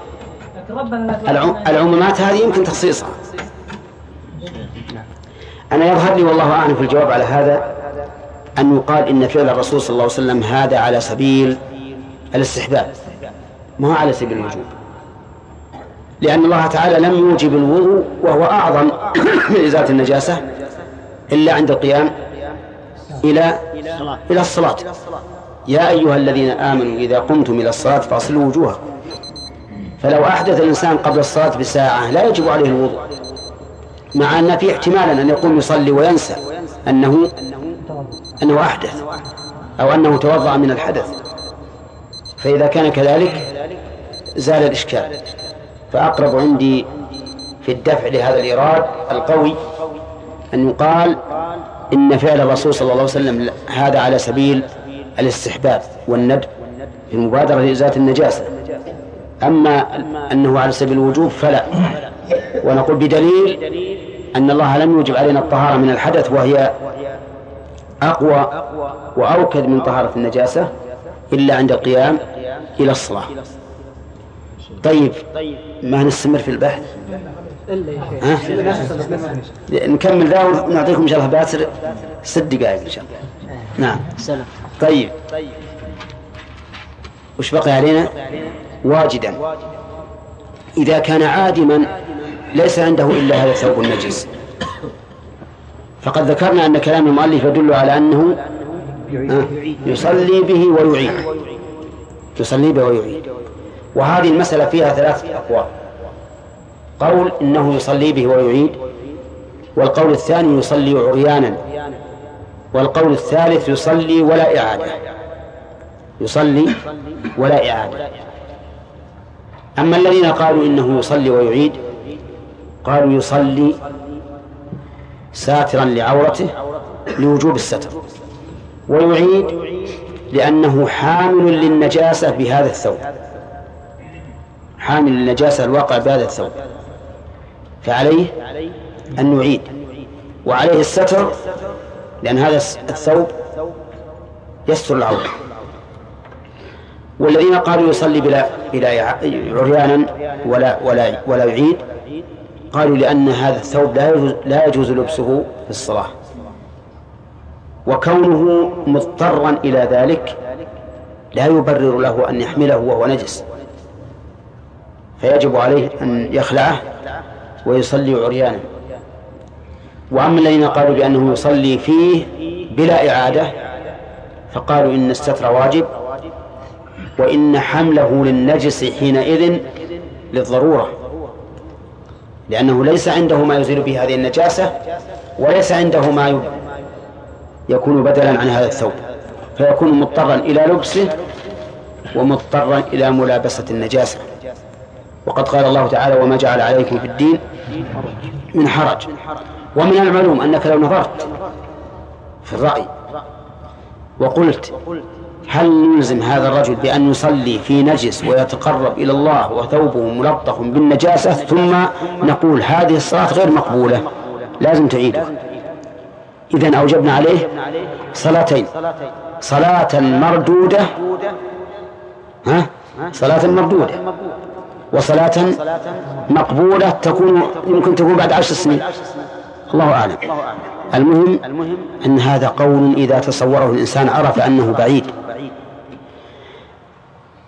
العمومات هذه يمكن تخصيصها. أنا يظهر لي والله أعلم في الجواب على هذا أن يقال إن فعل الرسول صلى الله عليه وسلم هذا على سبيل الاستحباب، ما هو على سبيل الوجوب، لأن الله تعالى لم يوجب الوضوء وهو أعظم من إزالة النجاسة إلا عند القيام إلى إلى الصلاة. يا أيها الذين آمنوا إذا قمتم إلى الصلاة فاغسلوا وجوهكم. فلو أحدث الإنسان قبل الصلاة بساعة لا يجب عليه الوضوء، مع أن في احتمالا أن يقوم يصلي وينسى أنه أنه أحدث أو أنه توضأ من الحدث، فإذا كان كذلك زال الإشكال. فأقرب عندي في الدفع لهذا الإيراد القوي أن يقال إن فعل الرسول صلى الله عليه وسلم هذا على سبيل الاستحباب والندب في المبادرة لإزالة النجاسة، أما أنه على سبيل الوجوب فلا. ونقول بدليل أن الله لم يوجب علينا الطهارة من الحدث وهي أقوى وأوكد من طهارة النجاسة إلا عند القيام إلى الصلاة. طيب ما نستمر في البحث؟ ها؟ نكمل ذا ونعطيكم إن شاء الله باسر ست دقائق إن شاء الله. نعم. طيب وش بقي علينا؟ واجدا إذا كان عادما ليس عنده إلا هذا الثوب النجس، فقد ذكرنا أن كلام المؤلف يدل على أنه يصلي به ويعيد، يصلي به ويعيد. وهذه المسألة فيها ثلاثة أقوال: قول إنه يصلي به ويعيد، والقول الثاني يصلي عريانا، والقول الثالث يصلي ولا إعادة، يصلي ولا إعادة. أما الذين قالوا إنه يصلي ويعيد قالوا يصلي ساترا لعورته لوجوب الستر، ويعيد لأنه حامل للنجاسة بهذا الثوب، حامل للنجاسة الواقع بهذا الثوب، فعليه أن نعيد، وعليه الستر لأن هذا الثوب يستر العورة. والذين قالوا يصلي بلا بلا عريانا ولا ولا ولا يعيد قالوا لأن هذا الثوب لا يجوز لا يجوز لبسه في الصلاة، وكونه مضطرا إلى ذلك لا يبرر له أن يحمله وهو نجس، فيجب عليه أن يخلعه ويصلي عريانا. وأما الذين قالوا بأنه يصلي فيه بلا إعادة فقالوا إن الستر واجب، وإن حمله للنجس حينئذ للضرورة، لأنه ليس عنده ما يزيل به هذه النجاسة، وليس عنده ما يكون بدلا عن هذا الثوب، فيكون مضطرا إلى لبسه ومضطرا إلى ملابسة النجاسة. وقد قال الله تعالى: وما جعل عليكم في الدين من حرج. ومن المعلوم أنك لو نظرت في الرأي وقلت هل نلزم هذا الرجل بأن يصلي في نجس ويتقرب إلى الله وثوبه ملطخ بالنجاسة ثم نقول هذه الصلاة غير مقبولة لازم تعيدها، إذن أوجبنا عليه صلاتين: صلاة مردودة ها صلاة مردودة وصلاة مقبولة تكون يمكن تكون بعد عشر سنين، الله أعلم. المهم أن هذا قول إذا تصوره الإنسان عرف أنه بعيد.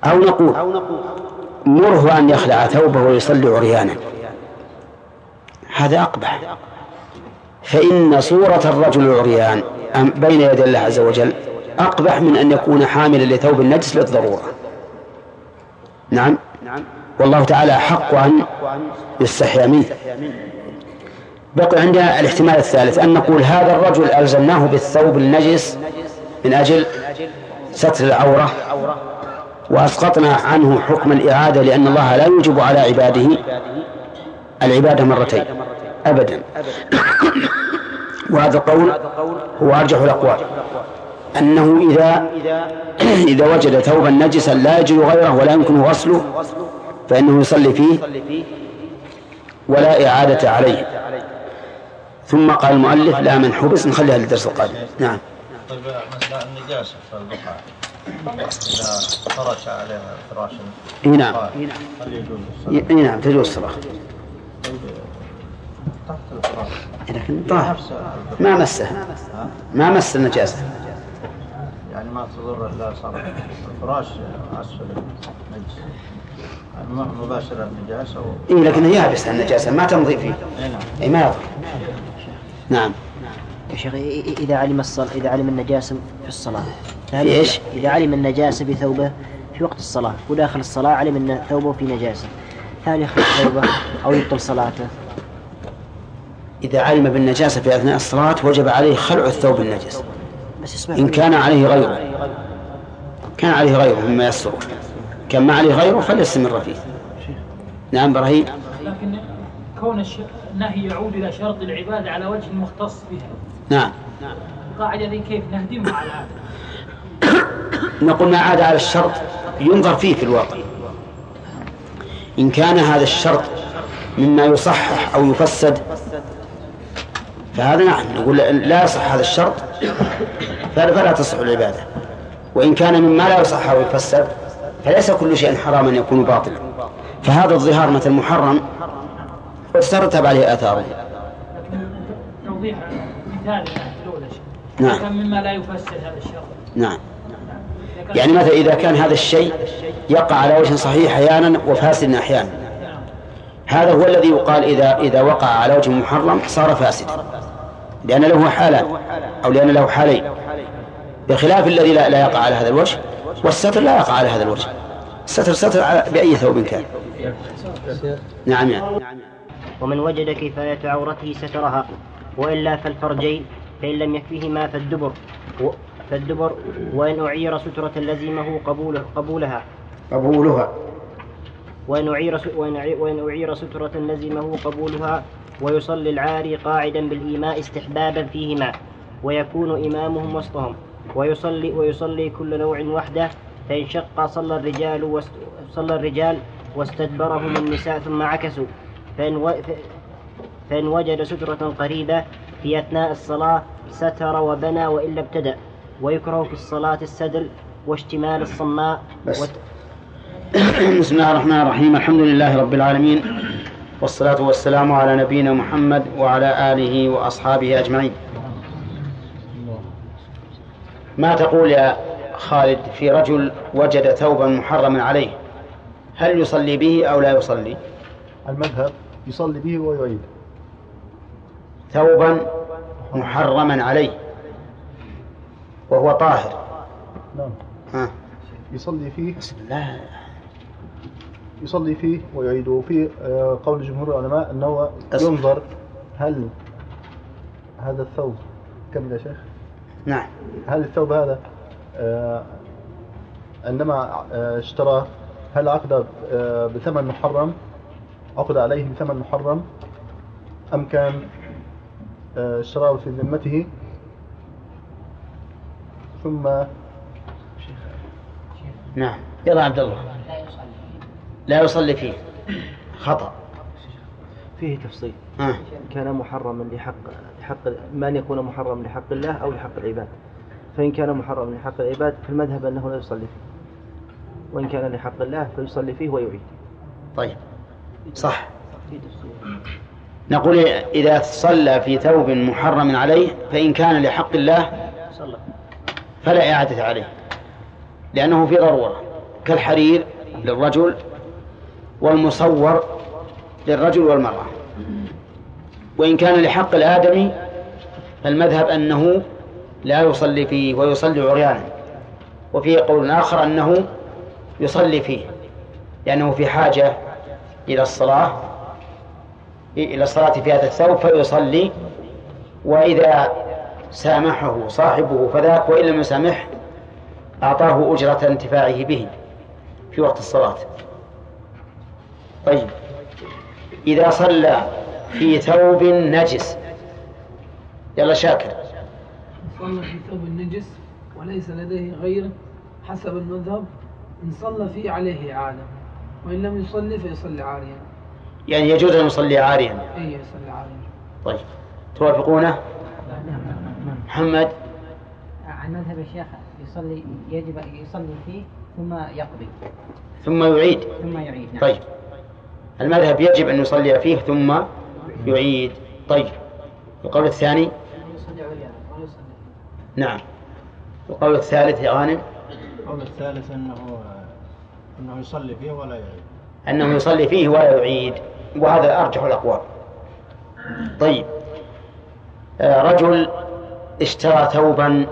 أو نقول مره أن يخلع ثوبه ويصلي عريانا، هذا أقبح، فإن صورة الرجل العريان بين يدي الله عز وجل أقبح من أن يكون حاملا لثوب النجس للضرورة. نعم، والله تعالى حق أن يستحيا منه. بقي عندنا الاحتمال الثالث أن نقول هذا الرجل ألزمناه بالثوب النجس من أجل ستر العورة وأسقطنا عنه حكم الإعادة، لأن الله لا يوجب على عباده العبادة مرتين أبدا. وهذا القول هو أرجح الأقوال، أنه إذا إذا وجد ثوبا نجسا لا يجد غيره ولا يمكن غسله فإنه يصلي فيه ولا إعادة عليه. ثم قال المؤلف لا من حبس، نخليها للدرس القادم. نعم. طيب مثلا النجاسة في البقعة إذا فرش عليها فراشا نعم هل يجوز الصلاة؟ نعم تجوز الصلاة، تحت الفراش لكن طاهر ما مسه ما مس النجاسة، يعني ما تضر إلا صار الفراش أسفل النجس مباشرة النجاسة و... إيه لكن هي يابس النجاسة ما تمضي فيه. إيه ما يضر. نعم يا شيخ إذا علم الصلاة إذا علم النجاسة في الصلاة إيش؟ إذا علم النجاسة بثوبه في وقت الصلاة وداخل الصلاة علم أن ثوبه في نجاسة، هل يخرج ثوبه أو يبطل صلاته؟ إذا علم بالنجاسة في أثناء الصلاة وجب عليه خلع الثوب النجس إن كان عليه غيره، كان عليه غيره مما يسره، كان ما عليه غيره فليستمر فيه. نعم إبراهيم. لكن كون النهي يعود إلى شرط العبادة على وجه مختص بها. نعم. القاعدة ذي كيف نهدمها على هذا؟ نقول ما عاد على الشرط ينظر فيه في الواقع، إن كان هذا الشرط مما يصحح أو يفسد فهذا نعم نقول لا يصح هذا الشرط فلا تصح العبادة، وإن كان مما لا يصح أو يفسد فليس كل شيء حراما يكون باطلا، فهذا الظهار مثل محرم وترتب عليه آثاره. توضيح مثال الأولى نعم. كان مما لا يفسد هذا الشرط. نعم. يعني مثلا إذا كان هذا الشيء يقع على وجه صحيح أحيانا وفاسد أحيانا، هذا هو الذي يقال إذا إذا وقع على وجه محرم صار فاسدا، لأن له حالان أو لأن له حالين، بخلاف الذي لا, لا يقع على هذا الوجه، والستر لا يقع على هذا الوجه، الستر ستر بأي ثوب كان. نعم يعني. ومن وجد كفاية عورته سترها، وإلا فالفرجين، فإن لم يكفيهما فالدبر فالدبر وإن أعير سترة لزمه قبوله قبولها قبولها وإن أعير وإن أعير سترة لزمه قبولها، ويصلي العاري قاعدا بالإيماء استحبابا فيهما، ويكون إمامهم وسطهم، ويصلي ويصلي كل نوع وحده، فإن شق صلى الرجال وست صلى الرجال واستدبرهم النساء ثم عكسوا، فإن, و... فإن وجد سترة قريبة في أثناء الصلاة ستر وبنى وإلا ابتدأ. ويكره في الصلاة السدل واشتمال الصماء بس. وت... بسم الله الرحمن الرحيم، الحمد لله رب العالمين، والصلاة والسلام على نبينا محمد وعلى آله وأصحابه أجمعين. ما تقول يا خالد في رجل وجد ثوبا محرما عليه، هل يصلي به أو لا يصلي؟ المذهب يصلي به ويعيد. ثوبا محرما عليه وهو طاهر. نعم. ها. يصلي فيه. لا. يصلي فيه ويعيد. وفي قول جمهور العلماء أنه ينظر هل هذا الثوب كم يا شيخ؟ نعم. هل الثوب هذا آه عندما آه اشتراه هل عقد آه بثمن محرم، عقد عليه بثمن محرم، أم كان آه اشتراه في ذمته ثم. نعم. يلا عبد الله. لا يصلي فيه خطأ. فيه تفصيل. آه. كان محرما لحق لحق ما أن يكون محرم لحق الله أو لحق العباد. فإن كان محرم لحق العباد فالمذهب أنه لا يصلي فيه، وإن كان لحق الله فيصلي فيه ويعيد. طيب صح. نقول إذا صلى في ثوب محرم عليه فإن كان لحق الله فلا إعادة عليه، لأنه في ضرورة. كالحرير للرجل والمصور للرجل والمرأة. وإن كان لحق الآدمي فالمذهب أنه لا يصلي فيه ويصلي عريانا، وفيه قول آخر أنه يصلي فيه لأنه في حاجة إلى الصلاة إلى الصلاة في هذا الثوب فيصلي، وإذا سامحه صاحبه فذاك، وإن لم يسامح أعطاه أجرة انتفاعه به في وقت الصلاة. طيب، إذا صلى في ثوب نجس، يلا شاكر. صلى في ثوب النجس وليس لديه غيره حسب المذهب، إن صلى فيه عليه إعادة، وإن لم يصلي فيصلي عاريا. يعني يجوز أن يصلي عاريا؟ إيه، يصلي عاريا. طيب، توافقونه؟ محمد؟ عن مذهب الشيخ يصلي يجب يصلي فيه ثم يقضي ثم يعيد. ثم يعيد. نعم. طيب، المذهب يجب أن يصلي فيه ثم يعيد. طيب، القول الثاني؟ نعم. القول الثالث يا غانم؟ القول الثالث أنه أنه يصلي فيه ولا يعيد. أنه يصلي فيه ولا يعيد، وهذا أرجح الأقوال. طيب، آه رجل اشترى ثوبا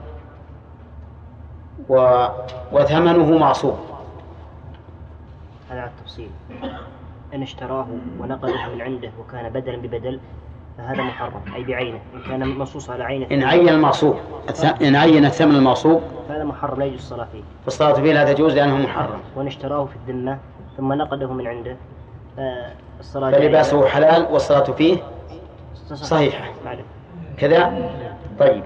و... وثمنه معصوب. هذا على التفصيل. إن اشتراه ونقله من عنده وكان بدلا ببدل فهذا محرم، أي بعينه. إن كان منصوص على عينه إن عين المعصوب الث... إن عين الثمن المعصوب فهذا محرم، لا يجوز الصلاة فيه. فالصلاة فيه لا تجوز لأنه محرم. وإن اشتراه في الذمة ثم نقله من عنده الصلاة فلباسه حلال والصلاة فيه صحيحة كذا. طيب،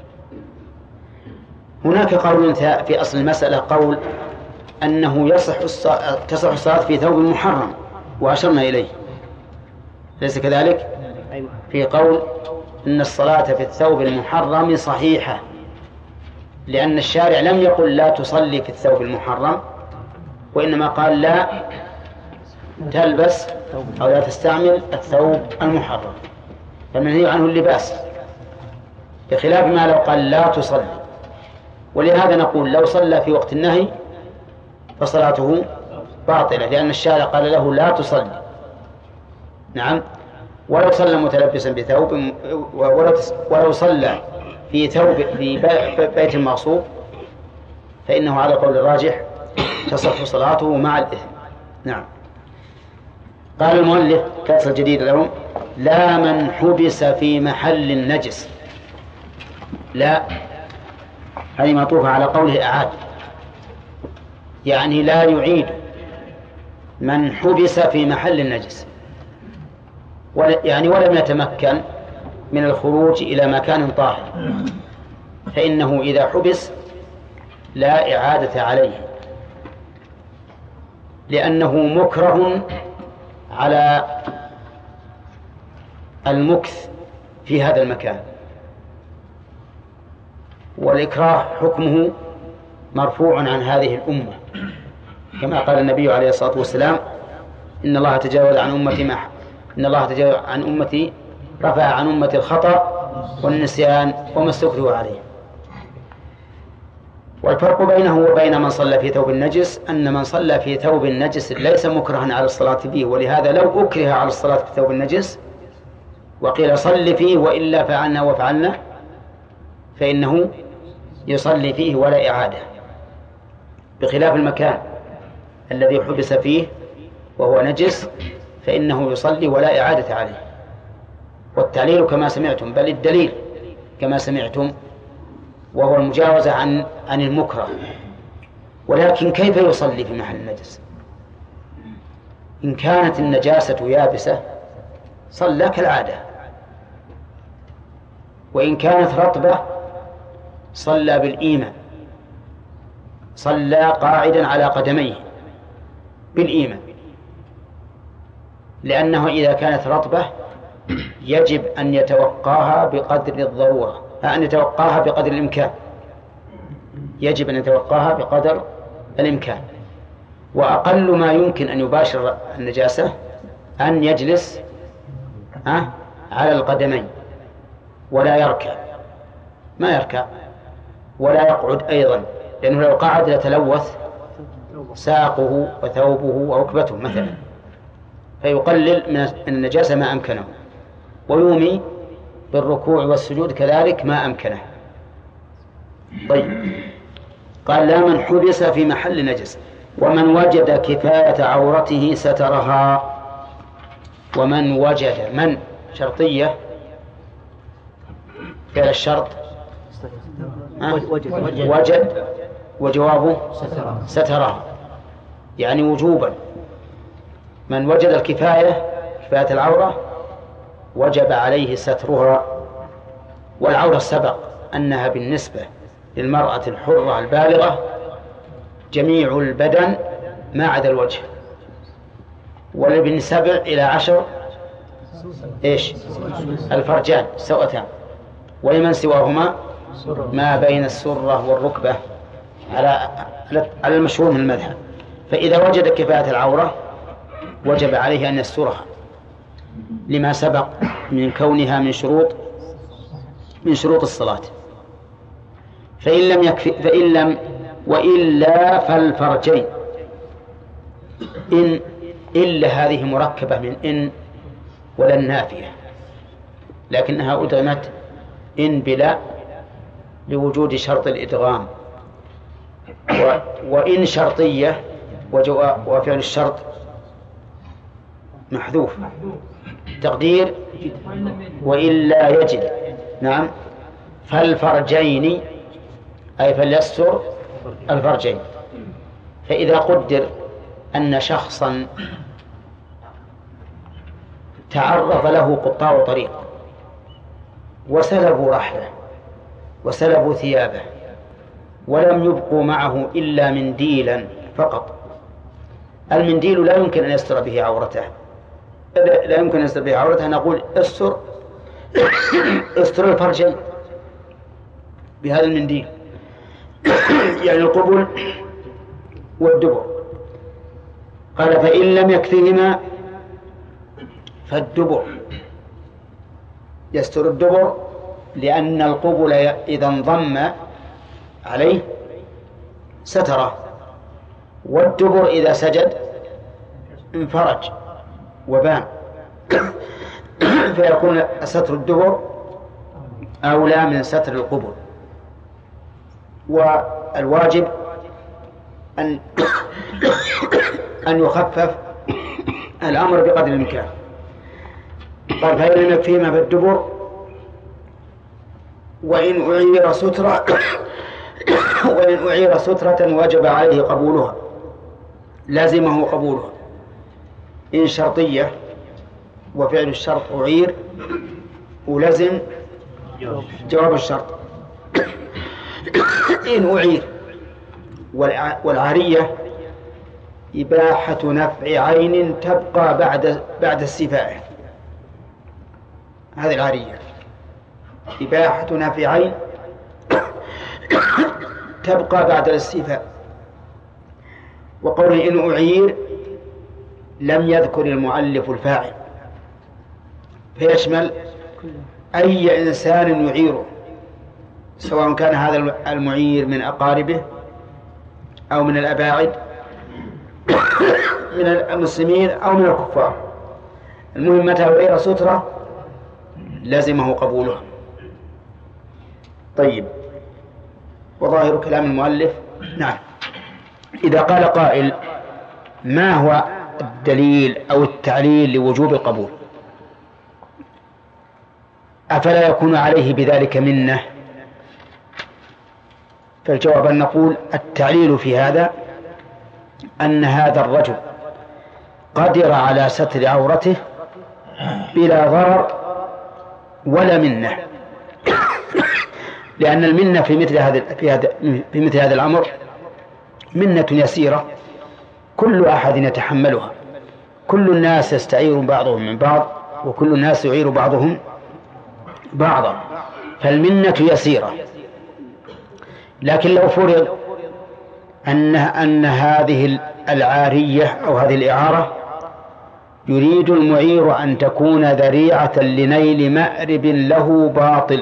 هناك قول في أصل المسألة، قول أنه يصح الصلاة تصح الصلاة في ثوب محرم، وأشرنا إليه، ليس كذلك؟ في قول إن الصلاة في الثوب المحرم صحيحة، لأن الشارع لم يقل لا تصلي في الثوب المحرم، وإنما قال لا تلبس أو لا تستعمل الثوب المحرم، فالمنهي عنه اللباس، بخلاف ما لو قال لا تصلي. ولهذا نقول لو صلى في وقت النهي فصلاته باطلة، لأن الشارع قال له لا تصلي. نعم. ولو صلى متلبسا بثوب، ولو صلى في ثوب في بيت مغصوب فإنه على قول الراجح تصح صلاته مع الإثم. نعم. قال المؤلف فصل جديد لهم: لا من حبس في محل النجس. لا، هذه معطوفة على قوله أعاد، يعني لا يعيد من حبس في محل النجس، يعني ولم يتمكن من الخروج إلى مكان طاهر، فإنه إذا حبس لا إعادة عليه، لأنه مكره على المكث في هذا المكان، والإكراه حكمه مرفوع عن هذه الأمة، كما قال النبي عليه الصلاة والسلام: إن الله تجاوز عن أمتي ما إن الله تجاوز عن أمتي رفع عن أمتي الخطأ والنسيان وما استكرهوا عليه. والفرق بينه وبين من صلى في ثوب النجس أن من صلى في ثوب النجس ليس مكرها على الصلاة فيه، ولهذا لو أكره على الصلاة في ثوب النجس وقيل صل فيه وإلا فعلنا وفعلنا فإنه يصلي فيه ولا إعادة، بخلاف المكان الذي حبس فيه وهو نجس فإنه يصلي ولا إعادة عليه. والتعليل كما سمعتم، بل الدليل كما سمعتم، وهو المجاوزة عن عن المكره. ولكن كيف يصلي في محل النجس؟ إن كانت النجاسة يابسة صلى كالعادة، وإن كانت رطبة صلى بالإيمان، صلى قاعدا على قدميه بالإيمان، لأنه إذا كانت رطبة يجب أن يتوقاها بقدر الضرورة، أن يتوقاها بقدر الإمكان، يجب أن يتوقاها بقدر الإمكان. وأقل ما يمكن أن يباشر النجاسة أن يجلس على القدمين ولا يركع، ما يركع ولا يقعد أيضا، لأنه لو قعد لتلوث ساقه وثوبه وركبته مثلا، فيقلل من النجاسة ما أمكنه، ويومي بالركوع والسجود كذلك ما أمكنه. طيب، قال لا من حبس في محل نجس ومن وجد كفاية عورته سترها. ومن وجد، من شرطية فعل الشرط وجد, وجد وجوابه سترها، يعني وجوبا. من وجد الكفاية كفاية العورة وجب عليه سترها. والعورة سبق أنها بالنسبة للمرأة الحرة البالغة جميع البدن ما عدا الوجه، ولابن سبع إلى عشر إيش الفرجان سوأتان، ولمن سواهما ما بين السرة والركبة على على المشهور من المذهب. فإذا وجد كفاية العورة وجب عليه أن يسترها لما سبق من كونها من شروط من شروط الصلاة. فإن لم يكفي فإن لم وإلا فالفرجين. إن إلا هذه مركبة من إن ولا النافية، لكنها أدغمت إن بلا لوجود شرط الإدغام، و... وإن شرطية وفعل الشرط محذوف تقدير وإلا يجد. نعم، فالفرجين أي فليستر الفرجين. فإذا قدر أن شخصا تعرض له قطاع طريق وسلبوا رحله وسلبوا ثيابه ولم يبقوا معه إلا منديلا فقط، المنديل لا يمكن أن يستر به عورته، لا يمكن أن يستر به عورته، نقول استر استر الفرجين بهذا المنديل، يعني القبل والدبر. قال فإن لم يكفهما فالدبر، يستر الدبر لأن القبل إذا انضم عليه ستره، والدبر إذا سجد انفرج وبان، فيكون ستر الدبر أولى من ستر القبل. والواجب أن أن يخفف الأمر بقدر الإمكان. قال فإن لم يكفيهما فالدبر وإن أعير سترة وإن أعير سترة وجب عليه قبولها، لازمه قبولها. إن شرطية وفعل الشرط أعير ولزم جواب الشرط. إن أعير والعارية إباحة نفع عين تبقى بعد بعد السفاء، هذه العارية إباحة نفع عين تبقى بعد الاستيفاء. وقوله إن أعير لم يذكر المؤلف الفاعل، فيشمل أي إنسان يعيره، سواء كان هذا المعير من أقاربه أو من الأباعد من المسلمين أو من الكفار. المهم متى أعير سترة لازمه قبولها. طيب، وظاهر كلام المؤلف نعم. إذا قال قائل ما هو الدليل أو التعليل لوجوب القبول، أفلا يكون عليه بذلك منة؟ فالجواب أن نقول التعليل في هذا أن هذا الرجل قدر على ستر عورته بلا ضرر ولا منة، لأن المنة في مثل هذا في هذا في مثل هذا الأمر منة يسيرة كل أحد يتحملها، كل الناس يستعير بعضهم من بعض وكل الناس يعير بعضهم بعضا، فالمنة يسيرة. لكن لو فرض أن أن هذه العارية أو هذه الإعارة يريد المعير أن تكون ذريعة لنيل مأرب له باطل،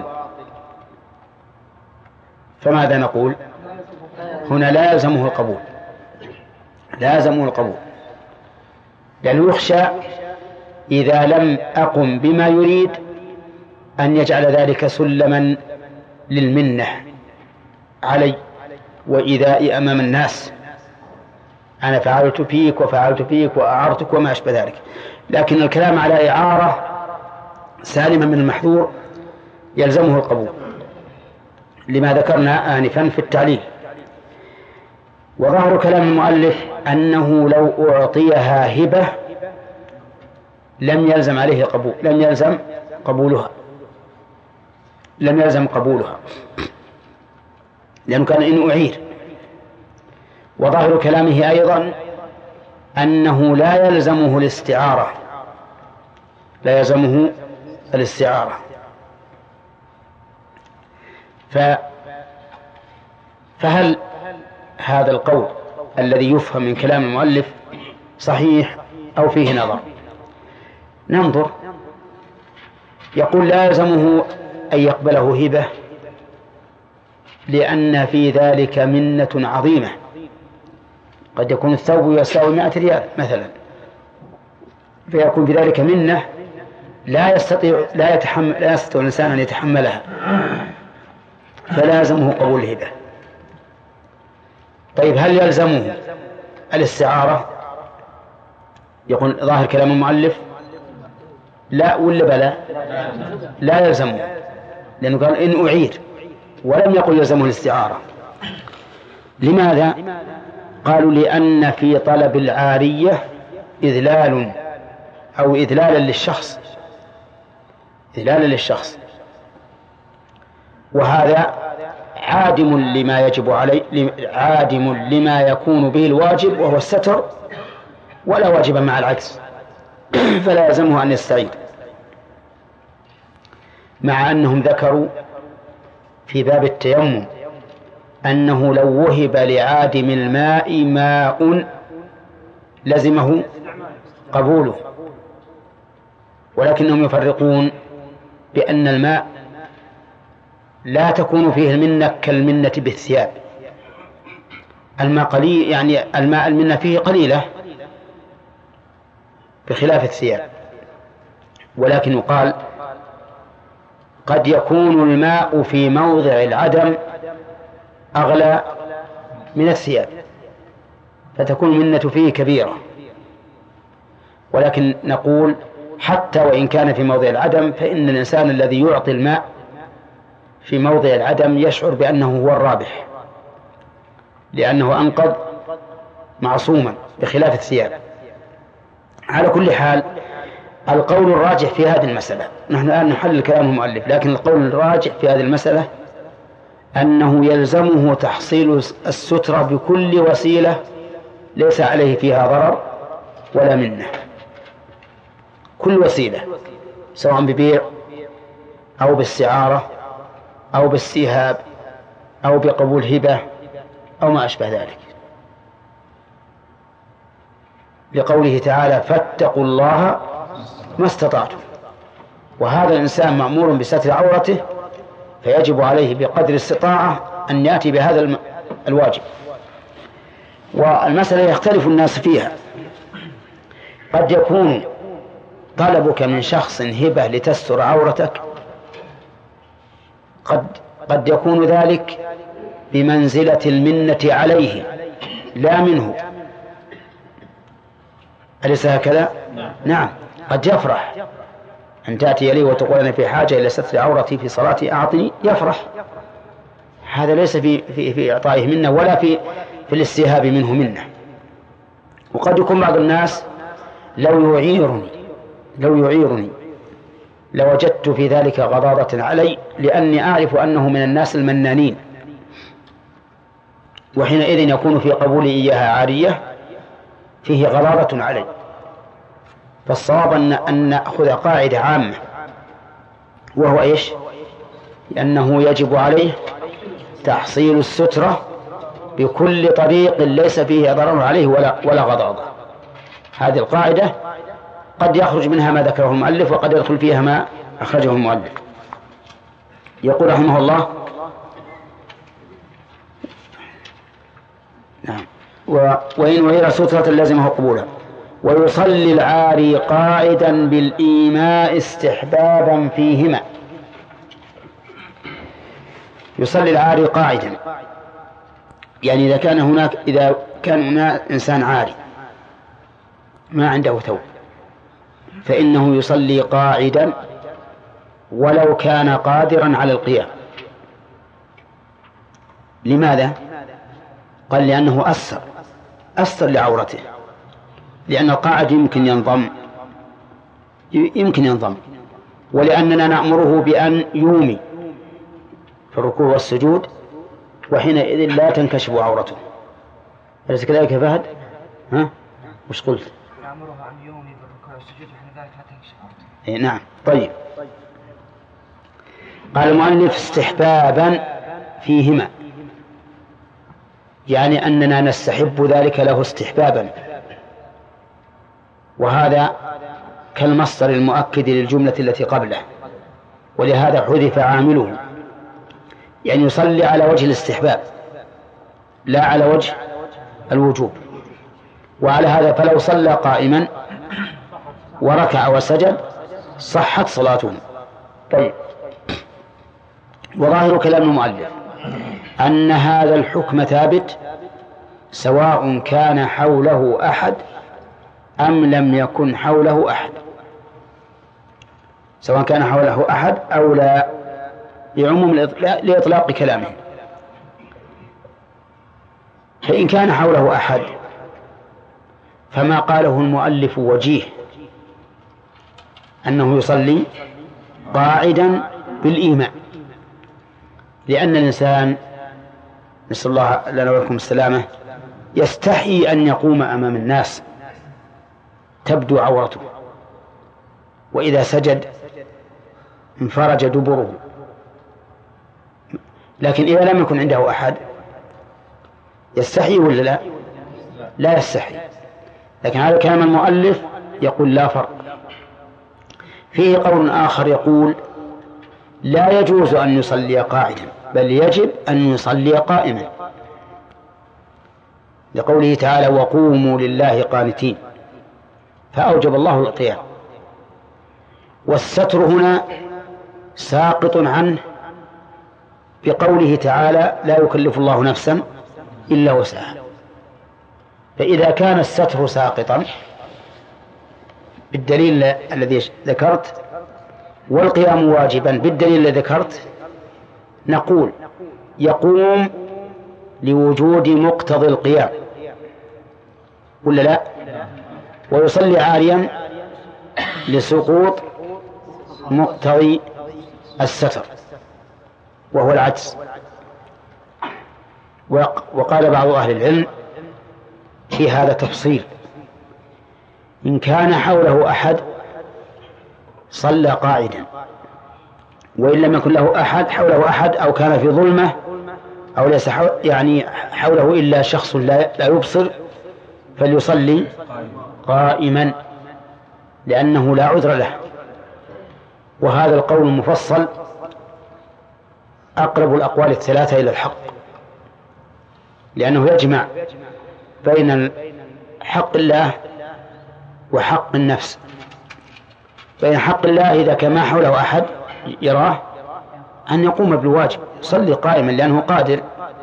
فماذا نقول؟ هنا لا يلزمه القبول، لازمه القبول، لأنه يخشى إذا لم أقم بما يريد أن يجعل ذلك سلما للمنة علي وإيذائي أمام الناس، أنا فعلت فيك وفعلت فيك وأعرتك وما أشبه ذلك. لكن الكلام على إعارة سالما من المحذور يلزمه القبول لما ذكرنا آنفا في التعليل. وظاهر كلام المؤلف أنه لو أعطيها هبة لم يلزم عليه قبول لم يلزم قبولها لم يلزم قبولها لأنه كان إن أعير. وظاهر كلامه أيضا أنه لا يلزمه الاستعارة لا يلزمه الاستعارة ف... فهل هذا القول الذي يفهم من كلام المؤلف صحيح أو فيه نظر؟ ننظر. يقول لا يلزمه أن يقبله هبة لأن في ذلك منة عظيمة، قد يكون الثوب يساوي مائة ريال مثلا، فيكون في ذلك منة لا يستطيع لا يتحمل لا يستطيع الإنسان أن يتحملها، فلازمه قبول الهبة. طيب هل يلزمه الاستعارة؟ يقول ظاهر كلام المؤلف لا ولا بلا؟ لا يلزمه، لأنه قال إن أعير ولم يقل يلزمه الاستعارة. لماذا؟ قالوا لأن في طلب العارية إذلال أو إذلالا للشخص إذلالا للشخص وهذا عادم لما يجب عليه عادم لما يكون به الواجب وهو الستر، ولا واجب مع العكس، فلا يلزمه أن يستعيد. مع أنهم ذكروا في باب التيمم أنه لو وهب لعادم الماء ماء لزمه قبوله، ولكنهم يفرقون بأن الماء لا تكون فيه المنة كالمنة بالثياب. الماء قليل، يعني الماء المنة فيه قليلة بخلاف الثياب، ولكن يقال قد يكون الماء في موضع العدم أغلى من الثياب فتكون المنة فيه كبيرة. ولكن نقول حتى وإن كان في موضع العدم فإن الإنسان الذي يعطي الماء في موضع العدم يشعر بأنه هو الرابح، لأنه أنقذ معصوما بخلاف الثياب. على كل حال القول الراجح في هذه المسألة، نحن الآن نحلل كلام المؤلف، لكن القول الراجح في هذه المسألة أنه يلزمه تحصيل السترة بكل وسيلة ليس عليه فيها ضرر ولا منة، كل وسيلة سواء ببيع أو باستعارة أو باستيهاب أو بقبول هبة أو ما أشبه ذلك، لقوله تعالى فاتقوا الله ما استطعتم. وهذا الإنسان مأمور بستر عورته، فيجب عليه بقدر الاستطاعة أن يأتي بهذا الواجب. والمسألة يختلف الناس فيها، قد يكون طلبك من شخص هبة لتستر عورتك قد قد يكون ذلك بمنزلة المنة عليه لا منه، أليس هكذا؟ نعم، قد يفرح أن تأتي إليه وتقول أنا في حاجة إلى ستر عورتي في صلاتي أعطني، يفرح. هذا ليس في في في إعطائه منه ولا في في الاستيهاب منه منه. وقد يكون بعض الناس لو يعيرني لو يعيرني لوجدت في ذلك غضاضة علي، لأني أعرف أنه من الناس المنانين، وحينئذ يكون في قبول إياها عارية فيه غضاضة علي. فالصواب أن نأخذ قاعدة عامة، وهو إيش؟ لأنه يجب عليه تحصيل السترة بكل طريق ليس فيه ضرر عليه ولا ولا غضاضة. هذه القاعدة قد يخرج منها ما ذكره المؤلف وقد يدخل فيها ما أخرجه المؤلف. يقول رحمه الله: نعم، وإن وعير سترة لازمه قبولا. ويصلي العاري قاعدا بالإيماء استحبابا فيهما. يصلي العاري قاعدا، يعني إذا كان هناك إذا كان هناك إنسان عاري ما عنده ثوب فإنه يصلي قاعدا ولو كان قادرا على القيام. لماذا؟ قال لأنه أستر أستر لعورته، لأن القاعد يمكن ينضم يمكن ينضم ولأننا نأمره بأن يومي في الركوع والسجود، وحينئذ لا تنكشف عورته. أليس كذلك يا فهد؟ ها؟ وش قلت؟ نأمره أن يومي في الركوع والسجود وحين ذلك لا تنكشف عورته. إيه نعم. طيب، قال المؤلف استحبابا فيهما، يعني أننا نستحب ذلك له استحبابا، وهذا كالمصدر المؤكد للجملة التي قبله، ولهذا حذف عامله، يعني يصلي على وجه الاستحباب لا على وجه الوجوب. وعلى هذا فلو صلى قائما وركع وسجد صحت صلاته. طيب، وظاهر كلام المؤلف أن هذا الحكم ثابت سواء كان حوله أحد أم لم يكن حوله أحد، سواء كان حوله أحد أو لا، لعموم لإطلاق كلامه. فإن كان حوله أحد فما قاله المؤلف وجيه، أنه يصلي قاعدا بالإيماء، لأن الإنسان نسأل الله لنا ولكم السلامة يستحي أن يقوم أمام الناس تبدو عورته، وإذا سجد انفرج دبره. لكن إذا لم يكن عنده أحد يستحي ولا لا؟ لا يستحي. لكن هذا كلام المؤلف يقول لا فرق. فيه قول آخر يقول لا يجوز أن يصلي قاعدا بل يجب أن يصلي قائما، لقوله تعالى وقوموا لله قانتين، فأوجب الله القيام. والستر هنا ساقط عنه بقوله تعالى لا يكلف الله نفسا إلا وسعها. فإذا كان الستر ساقطا بالدليل الذي ذكرت والقيام واجبا بالدليل الذي ذكرت، نقول يقوم لوجود مقتضى القيام ولا لا، ويصلي عاريا لسقوط مقتضي الستر وهو العجز. وقال بعض أهل العلم في هذا تفصيل: إن كان حوله أحد صلى قاعدا، وإن لم يكن له أحد حوله أحد أو كان في ظلمة أو ليس حو يعني حوله إلا شخص لا, لا يبصر فليصلي قائما لأنه لا عذر له. وهذا القول المفصل أقرب الأقوال الثلاثة إلى الحق، لأنه يجمع بين حق الله وحق النفس. بين حق الله إذا كان ما حوله أحد يراه أن يقوم بالواجب يصلي قائما لأنه قادر،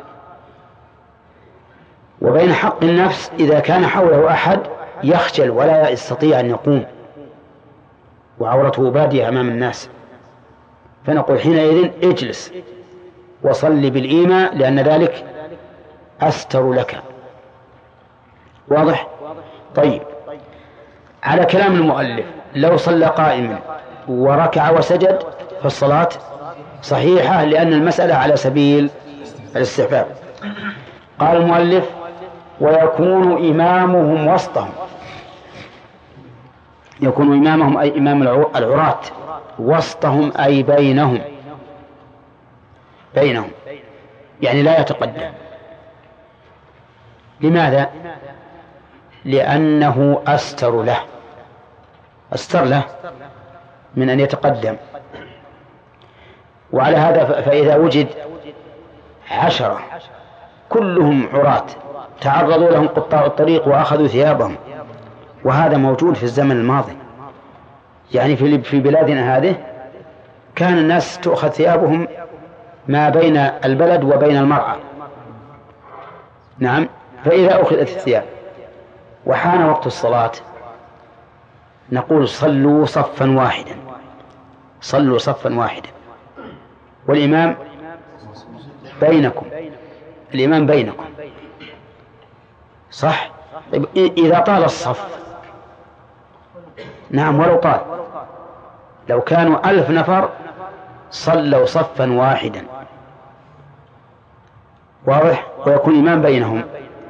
وبين حق النفس إذا كان حوله أحد يخجل ولا يستطيع أن يقوم وعورته بادية أمام الناس، فنقول حينئذ اجلس وصلي بالإيماء لأن ذلك أستر لك. واضح؟ طيب، على كلام المؤلف لو صلى قائما وركع وسجد فالصلاة صحيحة لأن المسألة على سبيل الاستحباب. قال المؤلف ويكون إمامهم وسطهم، يكون إمامهم أي إمام العراة، وسطهم أي بينهم، بينهم يعني لا يتقدم. لماذا؟ لأنه أستر له، أستر له من أن يتقدم. وعلى هذا فإذا وجد عشرة كلهم عراة تعرضوا لهم قطاع الطريق وأخذوا ثيابهم، وهذا موجود في الزمن الماضي. يعني في في بلادنا هذه كان الناس تؤخذ ثيابهم ما بين البلد وبين المرعى. نعم. فإذا أخذت الثياب وحان وقت الصلاة نقول صلوا صفا واحدا، صلوا صفا واحدا، والإمام بينكم، الإمام بينكم. صح؟ إذا طال الصف، نعم ولو طال، لو كانوا ألف نفر صلوا صفا واحدا، واضح؟ ويكون الإمام بينهم،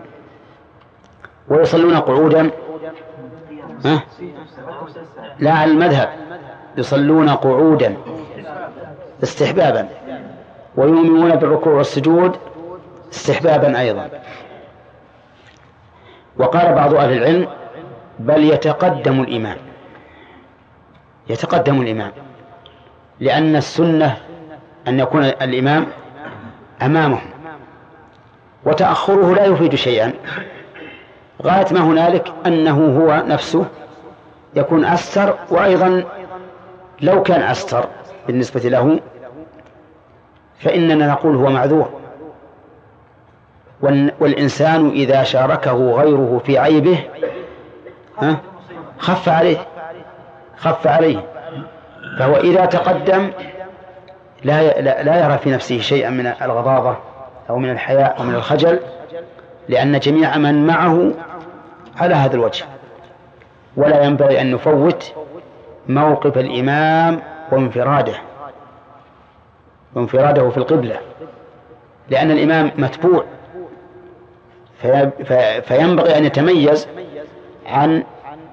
ويصلون قعودا. ها؟ لا، على المذهب يصلون قعودا استحبابا، ويؤمنون بالركوع والسجود استحبابا أيضا. وقال بعض أهل العلم بل يتقدم الإمام، يتقدم الإمام، لأن السنة أن يكون الإمام أمامهم، وتأخره لا يفيد شيئا، غاية ما هنالك أنه هو نفسه يكون أستر، وأيضا لو كان أستر بالنسبة له فإننا نقول هو معذور، والإنسان إذا شاركه غيره في عيبه ها خف عليه خف عليه فهو إذا تقدم لا لا يرى في نفسه شيئا من الغضاضة أو من الحياء أو من الخجل، لأن جميع من معه على هذا الوجه. ولا ينبغي أن نفوت موقف الإمام وانفراده وانفراده في القبلة، لأن الإمام متبوع، في فينبغي أن يتميز عن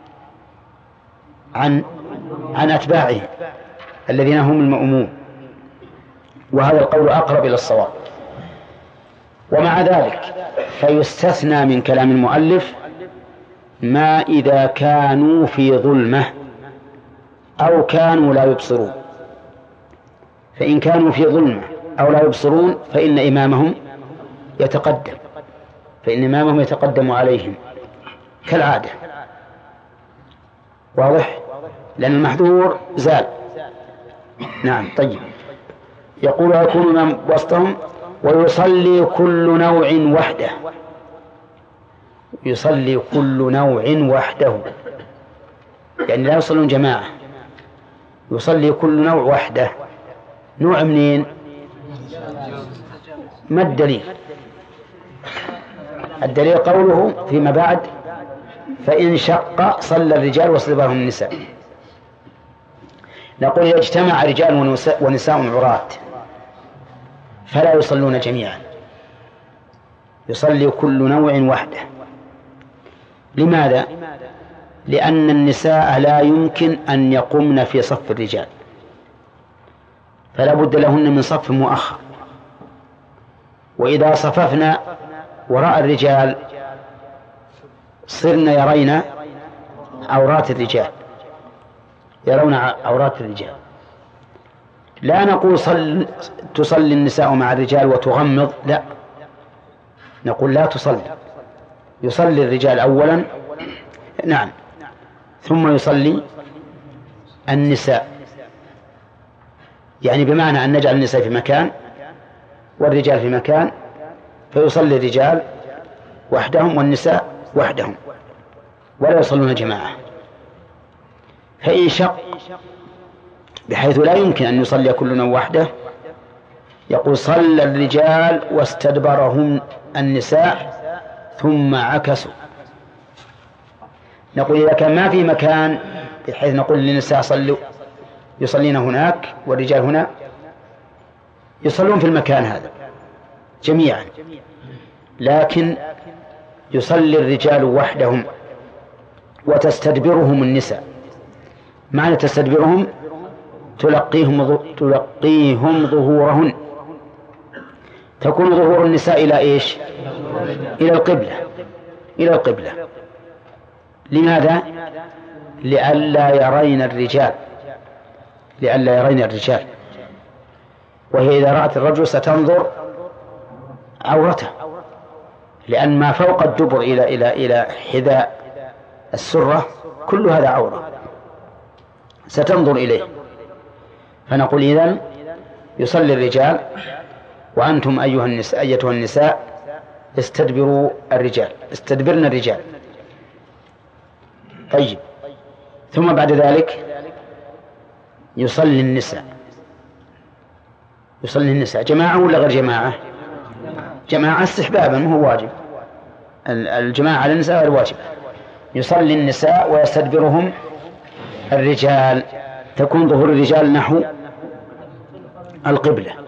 عن عن أتباعه الذين هم المأمومون، وهذا القول أقرب إلى الصواب. ومع ذلك فيستثنى من كلام المؤلف ما إذا كانوا في ظلمة أو كانوا لا يبصرون، فإن كانوا في ظلمة أو لا يبصرون فإن إمامهم يتقدم فإن إمامهم يتقدم عليهم كالعادة، واضح؟ لأن المحذور زال. نعم. طيب، يقول يكون إمام وسطهم ويصلي كل نوع وحده، يصلي كل نوع وحده، يعني لا يصلون جماعة، يصلي كل نوع وحده. نوع منين؟ ما الدليل؟ الدليل قوله فيما بعد فإن شق صلى الرجال واستدبرهم النساء. نقول إذا اجتمع رجال ونساء عراة فلا يصلون جميعا، يصلي كل نوع وحده. لماذا؟ لأن النساء لا يمكن أن يقمن في صف الرجال، فلا بد لهن من صف مؤخر، وإذا صففنا وراء الرجال صرنا يرين عورات الرجال، يرون عورات الرجال. لا نقول صل تصلي النساء مع الرجال وتغمض، لا، نقول لا تصلي، يصلي الرجال أولا، نعم، ثم يصلي النساء، يعني بمعنى أن نجعل النساء في مكان والرجال في مكان، فيصلي الرجال وحدهم والنساء وحدهم ولا يصلون جماعة. فإن شق بحيث لا يمكن أن يصلي كلنا وحده يقول صلى الرجال واستدبرهم النساء ثم عكسوا. نقول إذا كان ما في مكان بحيث نقول للنساء صلوا يصلين هناك والرجال هنا، يصلون في المكان هذا جميعا، لكن يصلي الرجال وحدهم وتستدبرهم النساء. معنى تستدبرهم تلقيهم تلقيهم ظهورهن، تكون ظهور النساء إلى إيش؟ إلى القبلة، إلى القبلة. لماذا؟ لئلا يرين الرجال، لئلا يرين الرجال، وهي إذا رأت الرجل ستنظر عورته، لأن ما فوق الدبر إلى إلى إلى حذاء السرة كل هذا عورة ستنظر إليه. فنقول إذن يصلي الرجال وأنتم أيها النساء أيتها النساء استدبروا الرجال استدبرنا الرجال. طيب ثم بعد ذلك يصلي النساء يصلي النساء جماعة ولا غير جماعة؟ جماعة استحبابا ما هو واجب. الجماعة على النساء غير واجب. يصلي النساء ويستدبرهم الرجال، تكون ظهور الرجال نحو القبلة،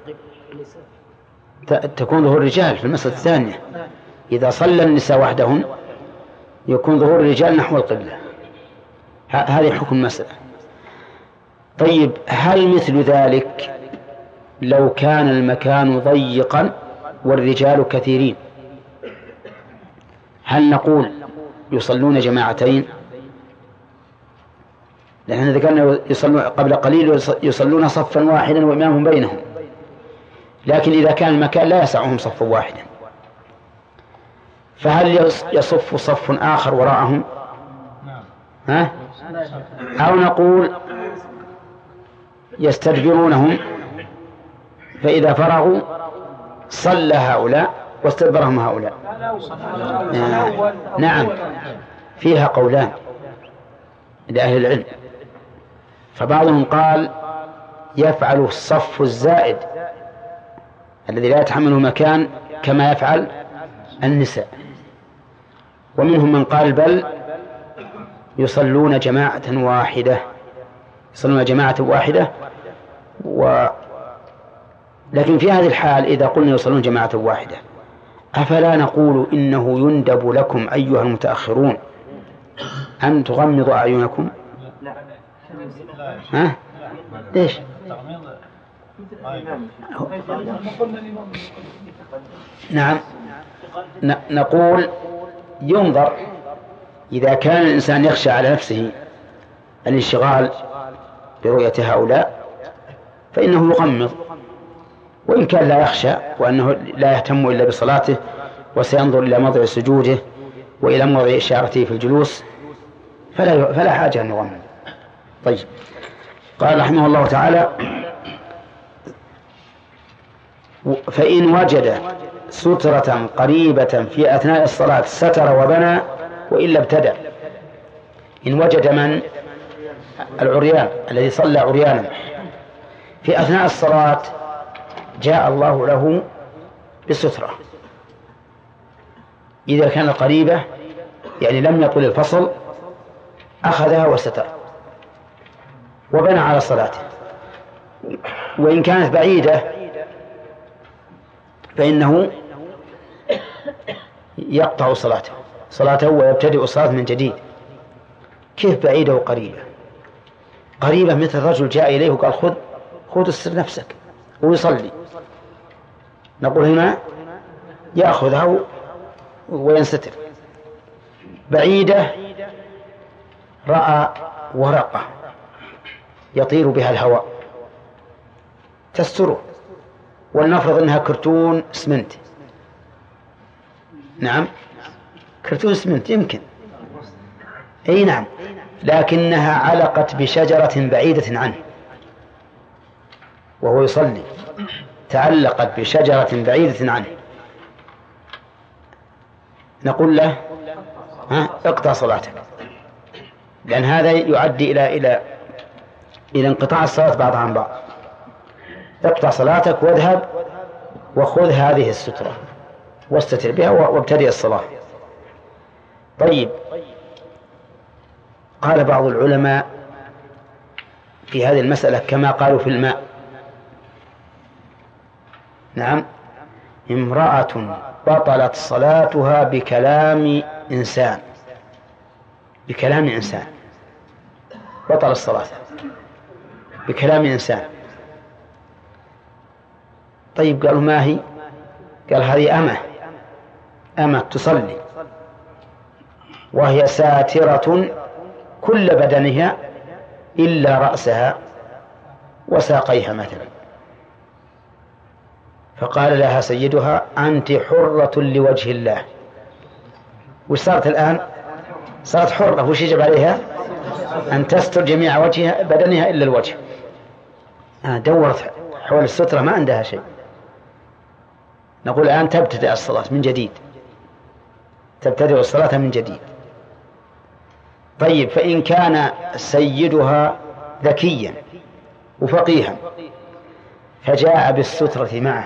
تكون ظهور الرجال في المسألة الثانية إذا صلى النساء وحدهن يكون ظهور الرجال نحو القبلة. هذه حكم المسألة. طيب هل مثل ذلك لو كان المكان ضيقا والرجال كثيرين، هل نقول يصلون جماعتين؟ لأننا ذكرنا يصلون قبل قليل يصلون صفا واحدا وإمامهم بينهم، لكن إذا كان المكان لا يسعهم صف واحدا فهل يصف صف آخر وراءهم؟ ها؟ أو نقول يستدبرونهم فإذا فرغوا صلى هؤلاء واستدبرهم هؤلاء؟ آه. نعم فيها قولان لأهل العلم. فبعضهم قال يفعل الصف الزائد الذي لا يتحمله مكان كما يفعل النساء، ومنهم من قال بل يصلون جماعة واحدة يصلون جماعة واحدة و... لكن في هذه الحال إذا قلنا يصلون جماعة واحدة أفلا نقول إنه يندب لكم أيها المتأخرون أن تغمضوا أعينكم؟ ها؟ ليش؟ نعم نقول ينظر إذا كان الإنسان يخشى على نفسه الانشغال برؤية هؤلاء فإنه يغمض، وإن كان لا يخشى وأنه لا يهتم إلا بصلاته وسينظر إلى موضع سجوده وإلى موضع إشارته في الجلوس فلا فلا حاجة أن يغمض. طيب قال رحمه الله تعالى فإن وجد سترة قريبة في أثناء الصلاة ستر وبنى وإلا ابتدأ. إن وجد من العريان الذي صلى عريانا في أثناء الصلاة جاء الله له بسترة، إذا كانت قريبة يعني لم يطل الفصل أخذها وستر وبنى على صلاته، وإن كانت بعيدة فإنه يقطع صلاته صلاته ويبتدئ الصلاة من جديد. كيف بعيدة وقريبة؟ قريبة مثل رجل جاء إليه وقال خذ خذ استر نفسك ويصلي، نقول هنا يأخذها وينستر. بعيدة رأى ورقة يطير بها الهواء تستره، ولنفرض أنها كرتون اسمنت. نعم كرتون اسمنت يمكن، أي نعم، لكنها علقت بشجرة بعيدة عنه وهو يصلي، تعلقت بشجرة بعيدة عنه، نقول له ها اقطع صلاتك، لأن هذا يؤدي إلى إلى إلى انقطاع الصلاة بعضها عن بعض. اقطع صلاتك واذهب وخذ هذه السترة واستتر بها وابتدئ الصلاة. طيب قال بعض العلماء في هذه المسألة كما قالوا في الماء. نعم امرأة بطلت صلاتها بكلام إنسان بكلام إنسان بطل الصلاة بكلام إنسان. طيب قالوا ما هي؟ قال هذه أمة أمة تصلي وهي ساترة كل بدنها إلا رأسها وساقيها مثلا، فقال لها سيدها أنت حرة لوجه الله وش صارت الآن؟ صارت حرة. وش يجب عليها؟ أن تستر جميع وجهها بدنها إلا الوجه. آه دورت حول السترة ما عندها شيء. نقول الآن تبتدأ الصلاة من جديد، تبتدأ الصلاة من جديد. طيب فإن كان سيدها ذكيا وفقيها فجاء بالسترة معه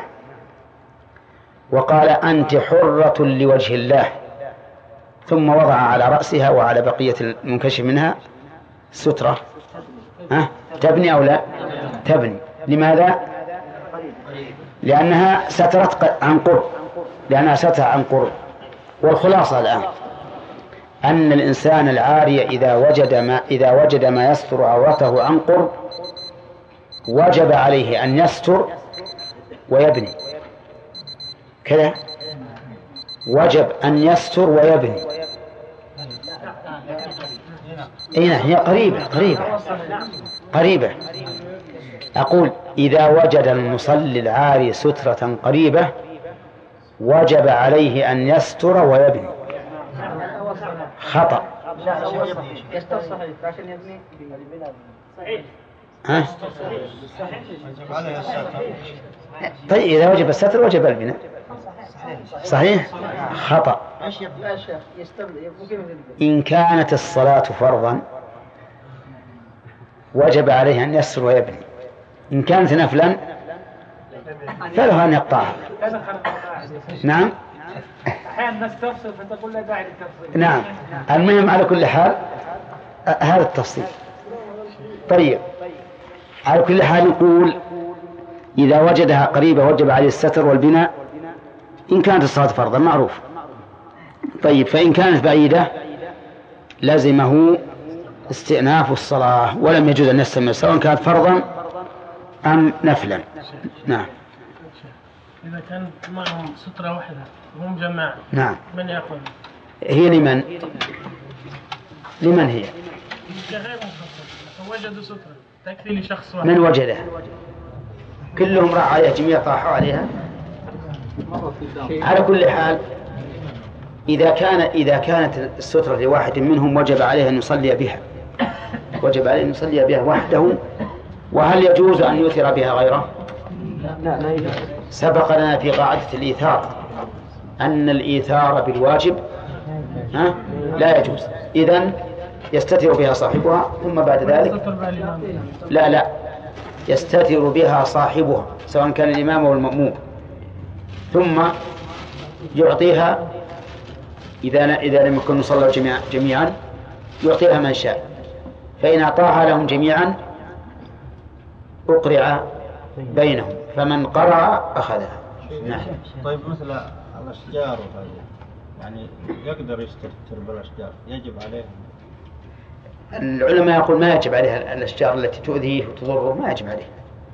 وقال أنت حرة لوجه الله، ثم وضع على رأسها وعلى بقية المنكشف منها سترة، أه؟ تبني أو لا تبني؟ لماذا؟ لأنها سترت عن قرب، لأنها سترت عن قرب. والخلاصة الآن أن الإنسان العاري إذا وجد ما إذا وجد ما يستر عورته عن قرب وجب عليه أن يستر ويبني. كذا وجب أن يستر ويبني. أين هي؟ قريبة قريبة قريبة. أقول إذا وجد المصلي العاري سترة قريبة وجب عليه أن يستر ويبني. خطأ. ها؟ طيب إذا وجب الستر وجب البناء. صحيح؟ خطأ. إن كانت الصلاة فرضا وجب عليه أن يستر ويبني. إن كانت نفلا فله أن يقطعها. نعم. أحيانا نستفسر فتقول لا داعي للتفصيل. نعم. المهم على كل حال هذا التفصيل. طيب على كل حال نقول إذا وجدها قريبة وجب عليه الستر والبناء إن كانت الصلاة فرضا معروف. طيب فإن كانت بعيدة لزمه استئناف الصلاة ولم يجوز أن يستمر سواء كانت فرضا أم نفلا. نعم. إذا كان معهم سترة واحدة وهم جماعة نعم من يأخذ؟ هي لمن؟ لمن هي؟ غير مخصص. وجدوا سترة تكفي لشخص واحد. من وجده؟ كلهم راح عليها جميع طاحوا عليها. على كل حال إذا كان إذا كانت السترة لواحد منهم وجب عليه أن يصلي بها، وجب عليه أن يصلي بها وحده. وهل يجوز أن يؤثر بها غيره؟ لا لا يجوز. سبق لنا في قاعدة الإيثار أن الإيثار بالواجب ها لا يجوز. إذن يستتر بها صاحبها ثم بعد ذلك لا لا يستتر بها صاحبها سواء كان الإمام أو المأموم، ثم يعطيها إذا إذا لم يكونوا صلوا جميعا جميعا يعطيها من شاء، فإن أعطاها لهم جميعا أقرع بينهم، فمن قرع أخذها. نعم. طيب مثل الأشجار وهذه يعني يقدر يستتر بالأشجار يجب عليه؟ العلماء يقول ما يجب عليها الأشجار التي تؤذيه وتضره ما يجب عليه.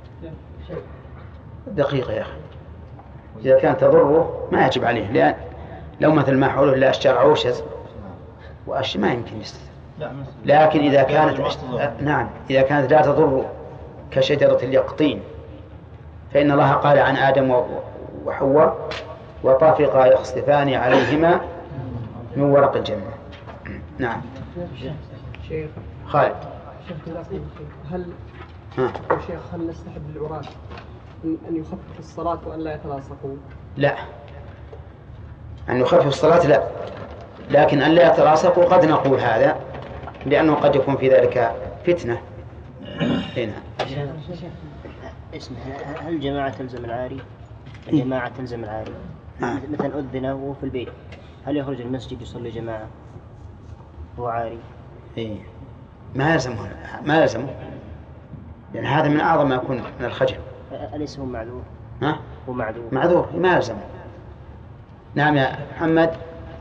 دقيقة يا أخي، إذا كانت تضره ما يجب عليه، لأن لو مثل ما حوله إلا أشجار عوشز وأش ما يمكن يستتر. لكن إذا كانت نعم إذا كانت لا تضره كشجرة اليقطين فإن الله قال عن آدم وحواء وطافقا يخصفان عليهما من ورق الجنة. نعم. شيخ خالد. هل ها. شيخ هل نستحب للعراة أن يخفف الصلاة وأن لا يتلاصقوا؟ لا، أن يخفف الصلاة لا، لكن أن لا يتلاصقوا قد نقول هذا لأنه قد يكون في ذلك فتنة. هنا اسم هل الجماعة تلزم العاري؟ الجماعة تلزم العاري مثلا أذن وهو في البيت، هل يخرج المسجد يصلي جماعة هو عاري؟ إيه ما يلزمه ما يلزمه لأن هذا من أعظم ما يكون من الخجل. أليس هو معذور؟ ها؟ هو معذور معذور ما يلزمه. نعم يا محمد.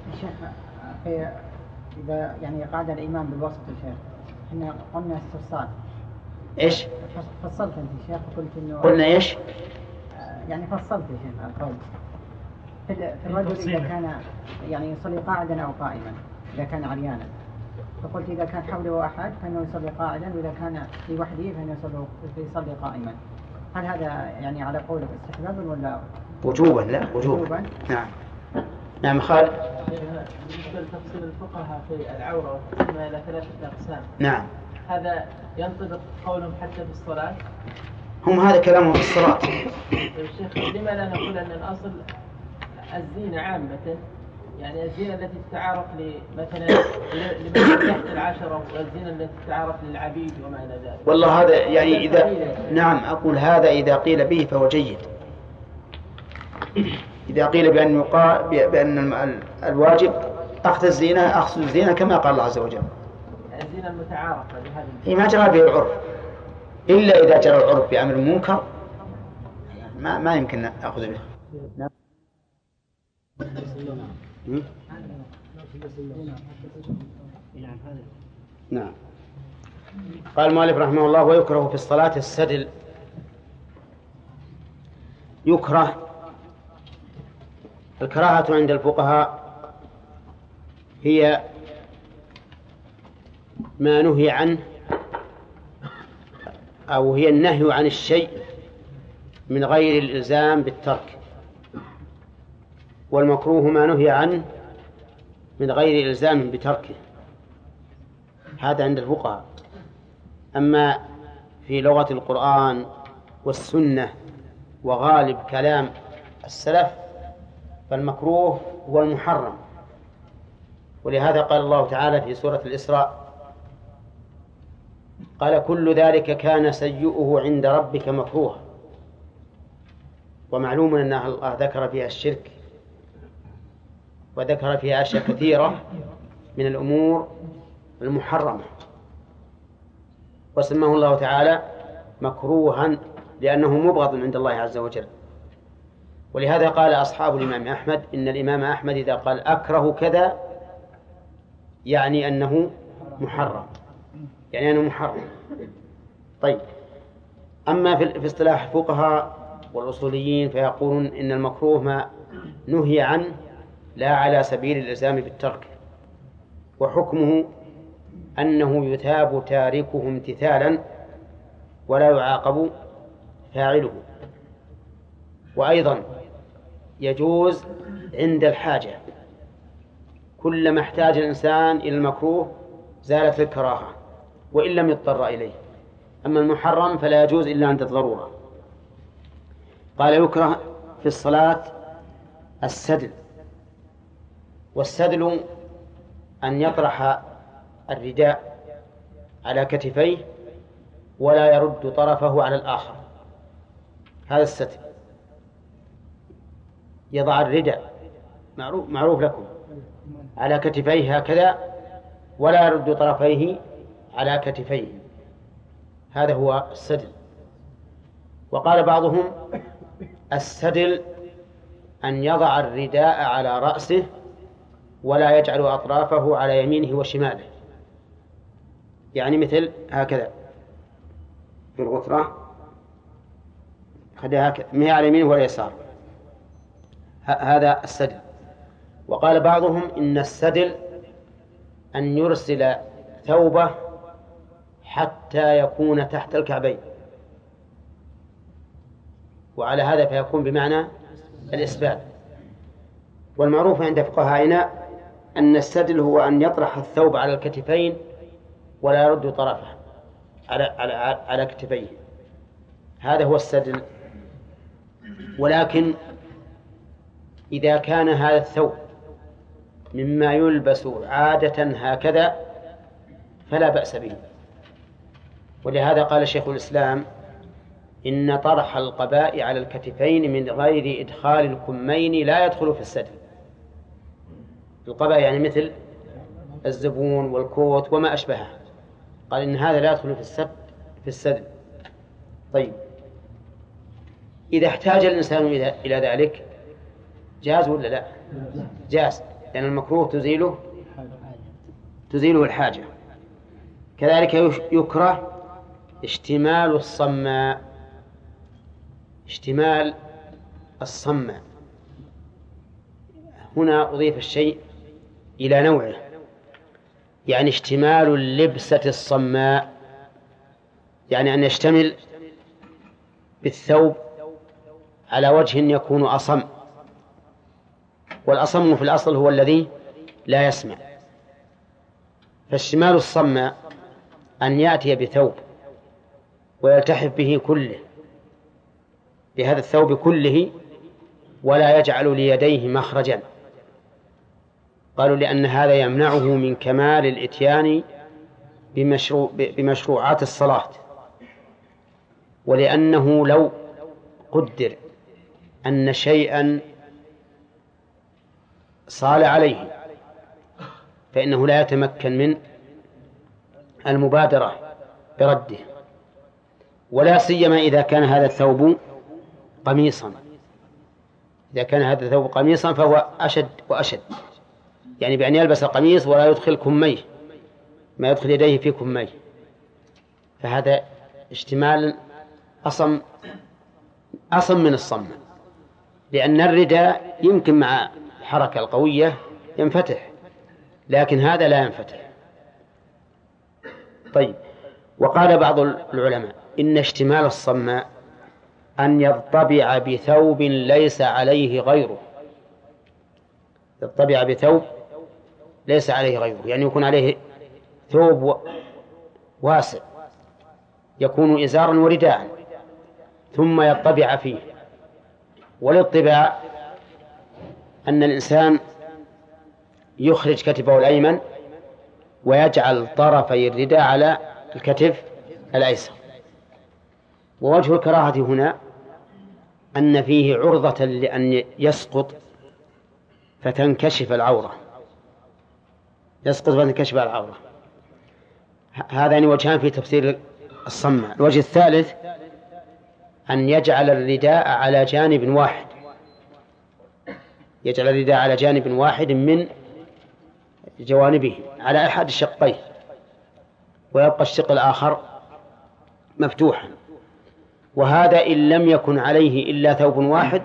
إذا يعني قعد الإمام بالوسط الشيخ إحنا قلنا استفسار. إيش؟ فصلت أنت شيخ وقلت إنه قلنا إيش؟ يعني فصلت يا شيخ القول في الرجل إذا كان يعني يصلي قاعدا أو قائما إذا كان عريانا، فقلت إذا كان حوله أحد فإنه يصلي قاعدا وإذا كان في وحده فإنه يصلي قائما. هل هذا يعني على قولك استحبابا ولا وجوبا؟ لا وجوبا. وجوبا. نعم. نعم خالد. بالنسبة لتفصيل الفقهاء في العورة وتقسيمها إلى ثلاثة أقسام. نعم. هذا ينطبق قولهم حتى في الصلاة؟ هم هذا كلامهم في الصلاة. الشيخ لما لا نقول أن الأصل الزينة عامة، يعني الزينة التي تتعارف مثلا لمن تحت العشرة والزينة التي تتعارف للعبيد وما إلى ذلك. والله هذا يعني إذا نعم أقول هذا إذا قيل به فهو جيد. إذا قيل بأن يقال بأن الواجب أخذ الزينة أخذ الزينة كما قال الله عز وجل. الزينة المتعارفة لهذا. هي ما جرى به العرف إلا إذا جرى العرف بأمر منكر ما ما يمكن أخذ به. نعم. قال المؤلف رحمه الله: ويكره في الصلاة السدل. يكره، الكراهة عند الفقهاء هي ما نهي عنه، أو هي النهي عن الشيء من غير الإلزام بالترك، والمكروه ما نهي عنه من غير إلزام بتركه. هذا عند الفقهاء. أما في لغة القرآن والسنة وغالب كلام السلف فالمكروه هو المحرم. ولهذا قال الله تعالى في سورة الإسراء: قال كل ذلك كان سيئه عند ربك مكروها. ومعلوم أن الله ذكر فيها الشرك وذكر فيها أشياء كثيرة من الأمور المحرمة، وسماه الله تعالى مكروها لأنه مبغض عند الله عز وجل. ولهذا قال أصحاب الإمام أحمد إن الإمام أحمد إذا قال أكره كذا يعني أنه محرم، يعني أنه محرم. طيب، أما في اصطلاح الفقهاء والأصوليين فيقولون إن المكروه ما نهي عنه لا على سبيل الإلزام بالترك، وحكمه أنه يثاب تاركه امتثالا ولا يعاقب فاعله. وأيضا يجوز عند الحاجة، كلما احتاج الإنسان إلى المكروه زالت الكراهة وإن لم يضطر إليه. أما المحرم فلا يجوز إلا عند الضرورة. قال يكره في الصلاة السدل. والسدل أن يطرح الرداء على كتفيه ولا يرد طرفه على الآخر، هذا السدل. يضع الرداء معروف, معروف لكم على كتفيه هكذا ولا يرد طرفيه على كتفيه، هذا هو السدل. وقال بعضهم السدل أن يضع الرداء على رأسه ولا يجعل أطرافه على يمينه وشماله، يعني مثل هكذا في الغترة خليها هكذا، ما هي على يمينه ولا يسار، هذا السدل. وقال بعضهم إن السدل أن يرسل ثوبه حتى يكون تحت الكعبين، وعلى هذا فيكون بمعنى الإسبال. والمعروف عند فقهائنا أن السدل هو أن يطرح الثوب على الكتفين ولا يرد طرفه على على على كتفيه، هذا هو السدل. ولكن إذا كان هذا الثوب مما يلبس عادة هكذا فلا بأس به. ولهذا قال شيخ الإسلام إن طرح القباء على الكتفين من غير إدخال الكمين لا يدخل في السدل. القباء يعني مثل الزبون والكوت وما أشبهه، قال إن هذا لا يدخل في السدل في السدل. طيب، إذا احتاج الإنسان إلى ذلك جاز ولا لا؟ جاز، لأن المكروه تزيله تزيله الحاجة. كذلك يكره اشتمال الصماء. اشتمال الصماء هنا أضيف الشيء إلى نوعه، يعني اشتمال اللبسة الصماء، يعني أن يشتمل بالثوب على وجه يكون أصم. والأصم في الأصل هو الذي لا يسمع. فاشتمال الصم أن يأتي بثوب ويلتحف به كله، بهذا الثوب كله، ولا يجعل ليديه مخرجا. قالوا لأن هذا يمنعه من كمال الإتيان بمشروع بمشروعات الصلاة، ولأنه لو قدر أن شيئا صال عليه فإنه لا يتمكن من المبادرة برده، ولا سيما إذا كان هذا الثوب قميصا. إذا كان هذا الثوب قميصا فهو أشد وأشد، يعني بأن يلبس القميص ولا يدخل كميه، ما يدخل يديه في كميه، فهذا اشتمال أصم أصم من الصم، لأن الرداء يمكن مع الحركة القوية ينفتح، لكن هذا لا ينفتح. طيب، وقال بعض العلماء إن اشتمال الصم أن يضطبع بثوب ليس عليه غيره، يضطبع بثوب ليس عليه غيره، يعني يكون عليه ثوب واسع يكون إزارا ورداء ثم يضطبع فيه. والاضطباع أن الإنسان يخرج كتفه الأيمن ويجعل طرفي الرداء على الكتف الأيسر. ووجه الكراهة هنا أن فيه عرضة لأن يسقط فتنكشف العورة، يسقط فتنكشف العورة. هذان وجهان في تفسير الصم. الوجه الثالث أن يجعل الرداء على جانب واحد، يجعل الرداء على جانب واحد من جوانبه على أحد الشقين، ويبقى الشق الآخر مفتوحا. وهذا إن لم يكن عليه إلا ثوب واحد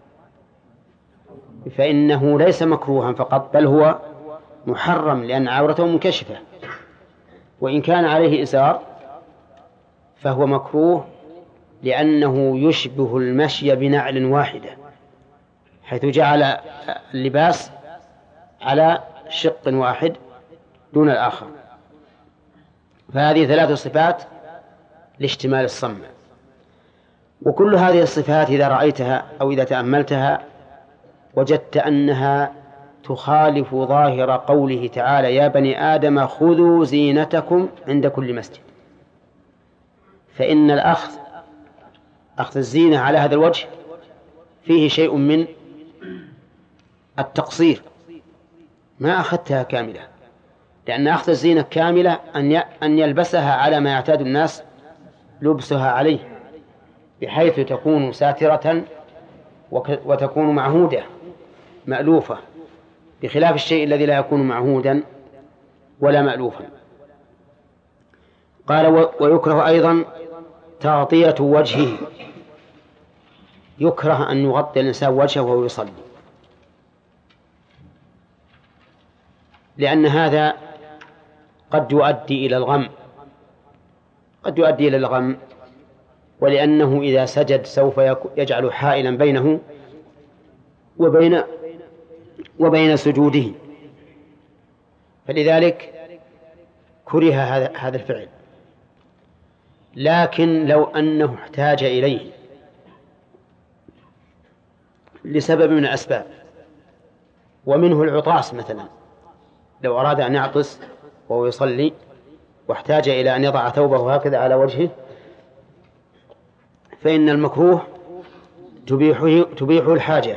فإنه ليس مكروها فقط، بل هو محرم لأن عورته منكشفة. وإن كان عليه إزار فهو مكروه لأنه يشبه المشي بنعل واحدة، حيث جعل اللباس على شق واحد دون الآخر. فهذه ثلاث صفات لاشتمال الصم. وكل هذه الصفات إذا رأيتها أو إذا تأملتها وجدت أنها تخالف ظاهر قوله تعالى: يا بني آدم خذوا زينتكم عند كل مسجد. فإن الأخذ أخذ الزينة على هذا الوجه فيه شيء من التقصير، ما أخذتها كاملة، لأن أخذ الزينة كاملة أن يلبسها على ما يعتاد الناس لبسها عليه، بحيث تكون ساترة وتكون معهودة مألوفة، بخلاف الشيء الذي لا يكون معهودا ولا مألوفا. قال: ويكره أيضا تغطية وجهه، يكره أن يغطي الإنسان وجهه وهو يصلي، لأن هذا قد يؤدي إلى الغم، قد يؤدي إلى الغم ولأنه إذا سجد سوف يجعل حائلا بينه وبين وبين سجوده، فلذلك كره هذا هذا الفعل. لكن لو أنه احتاج إليه لسبب من الأسباب، ومنه العطاس مثلا، لو أراد أن يعطس وهو يصلي واحتاج إلى أن يضع ثوبه هكذا على وجهه، فإن المكروه تبيحه, تبيحه الحاجة.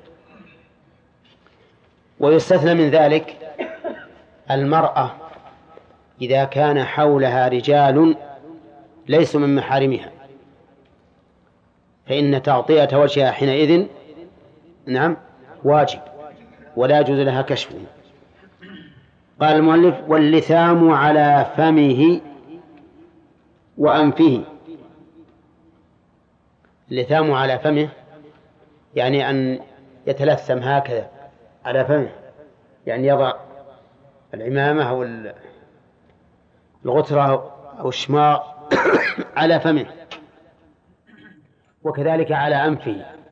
ويستثنى من ذلك المرأة إذا كان حولها رجال ليسوا من محارمها، فإن تغطية وجهها حينئذ نعم واجب ولا يجوز لها كشفه. قال المؤلف: واللثام على فمه وأنفه. اللثام على فمه يعني أن يتلثم هكذا على فمه، يعني يضع العمامة أو الغترة أو الشماغ على فمه، وكذلك على أنفه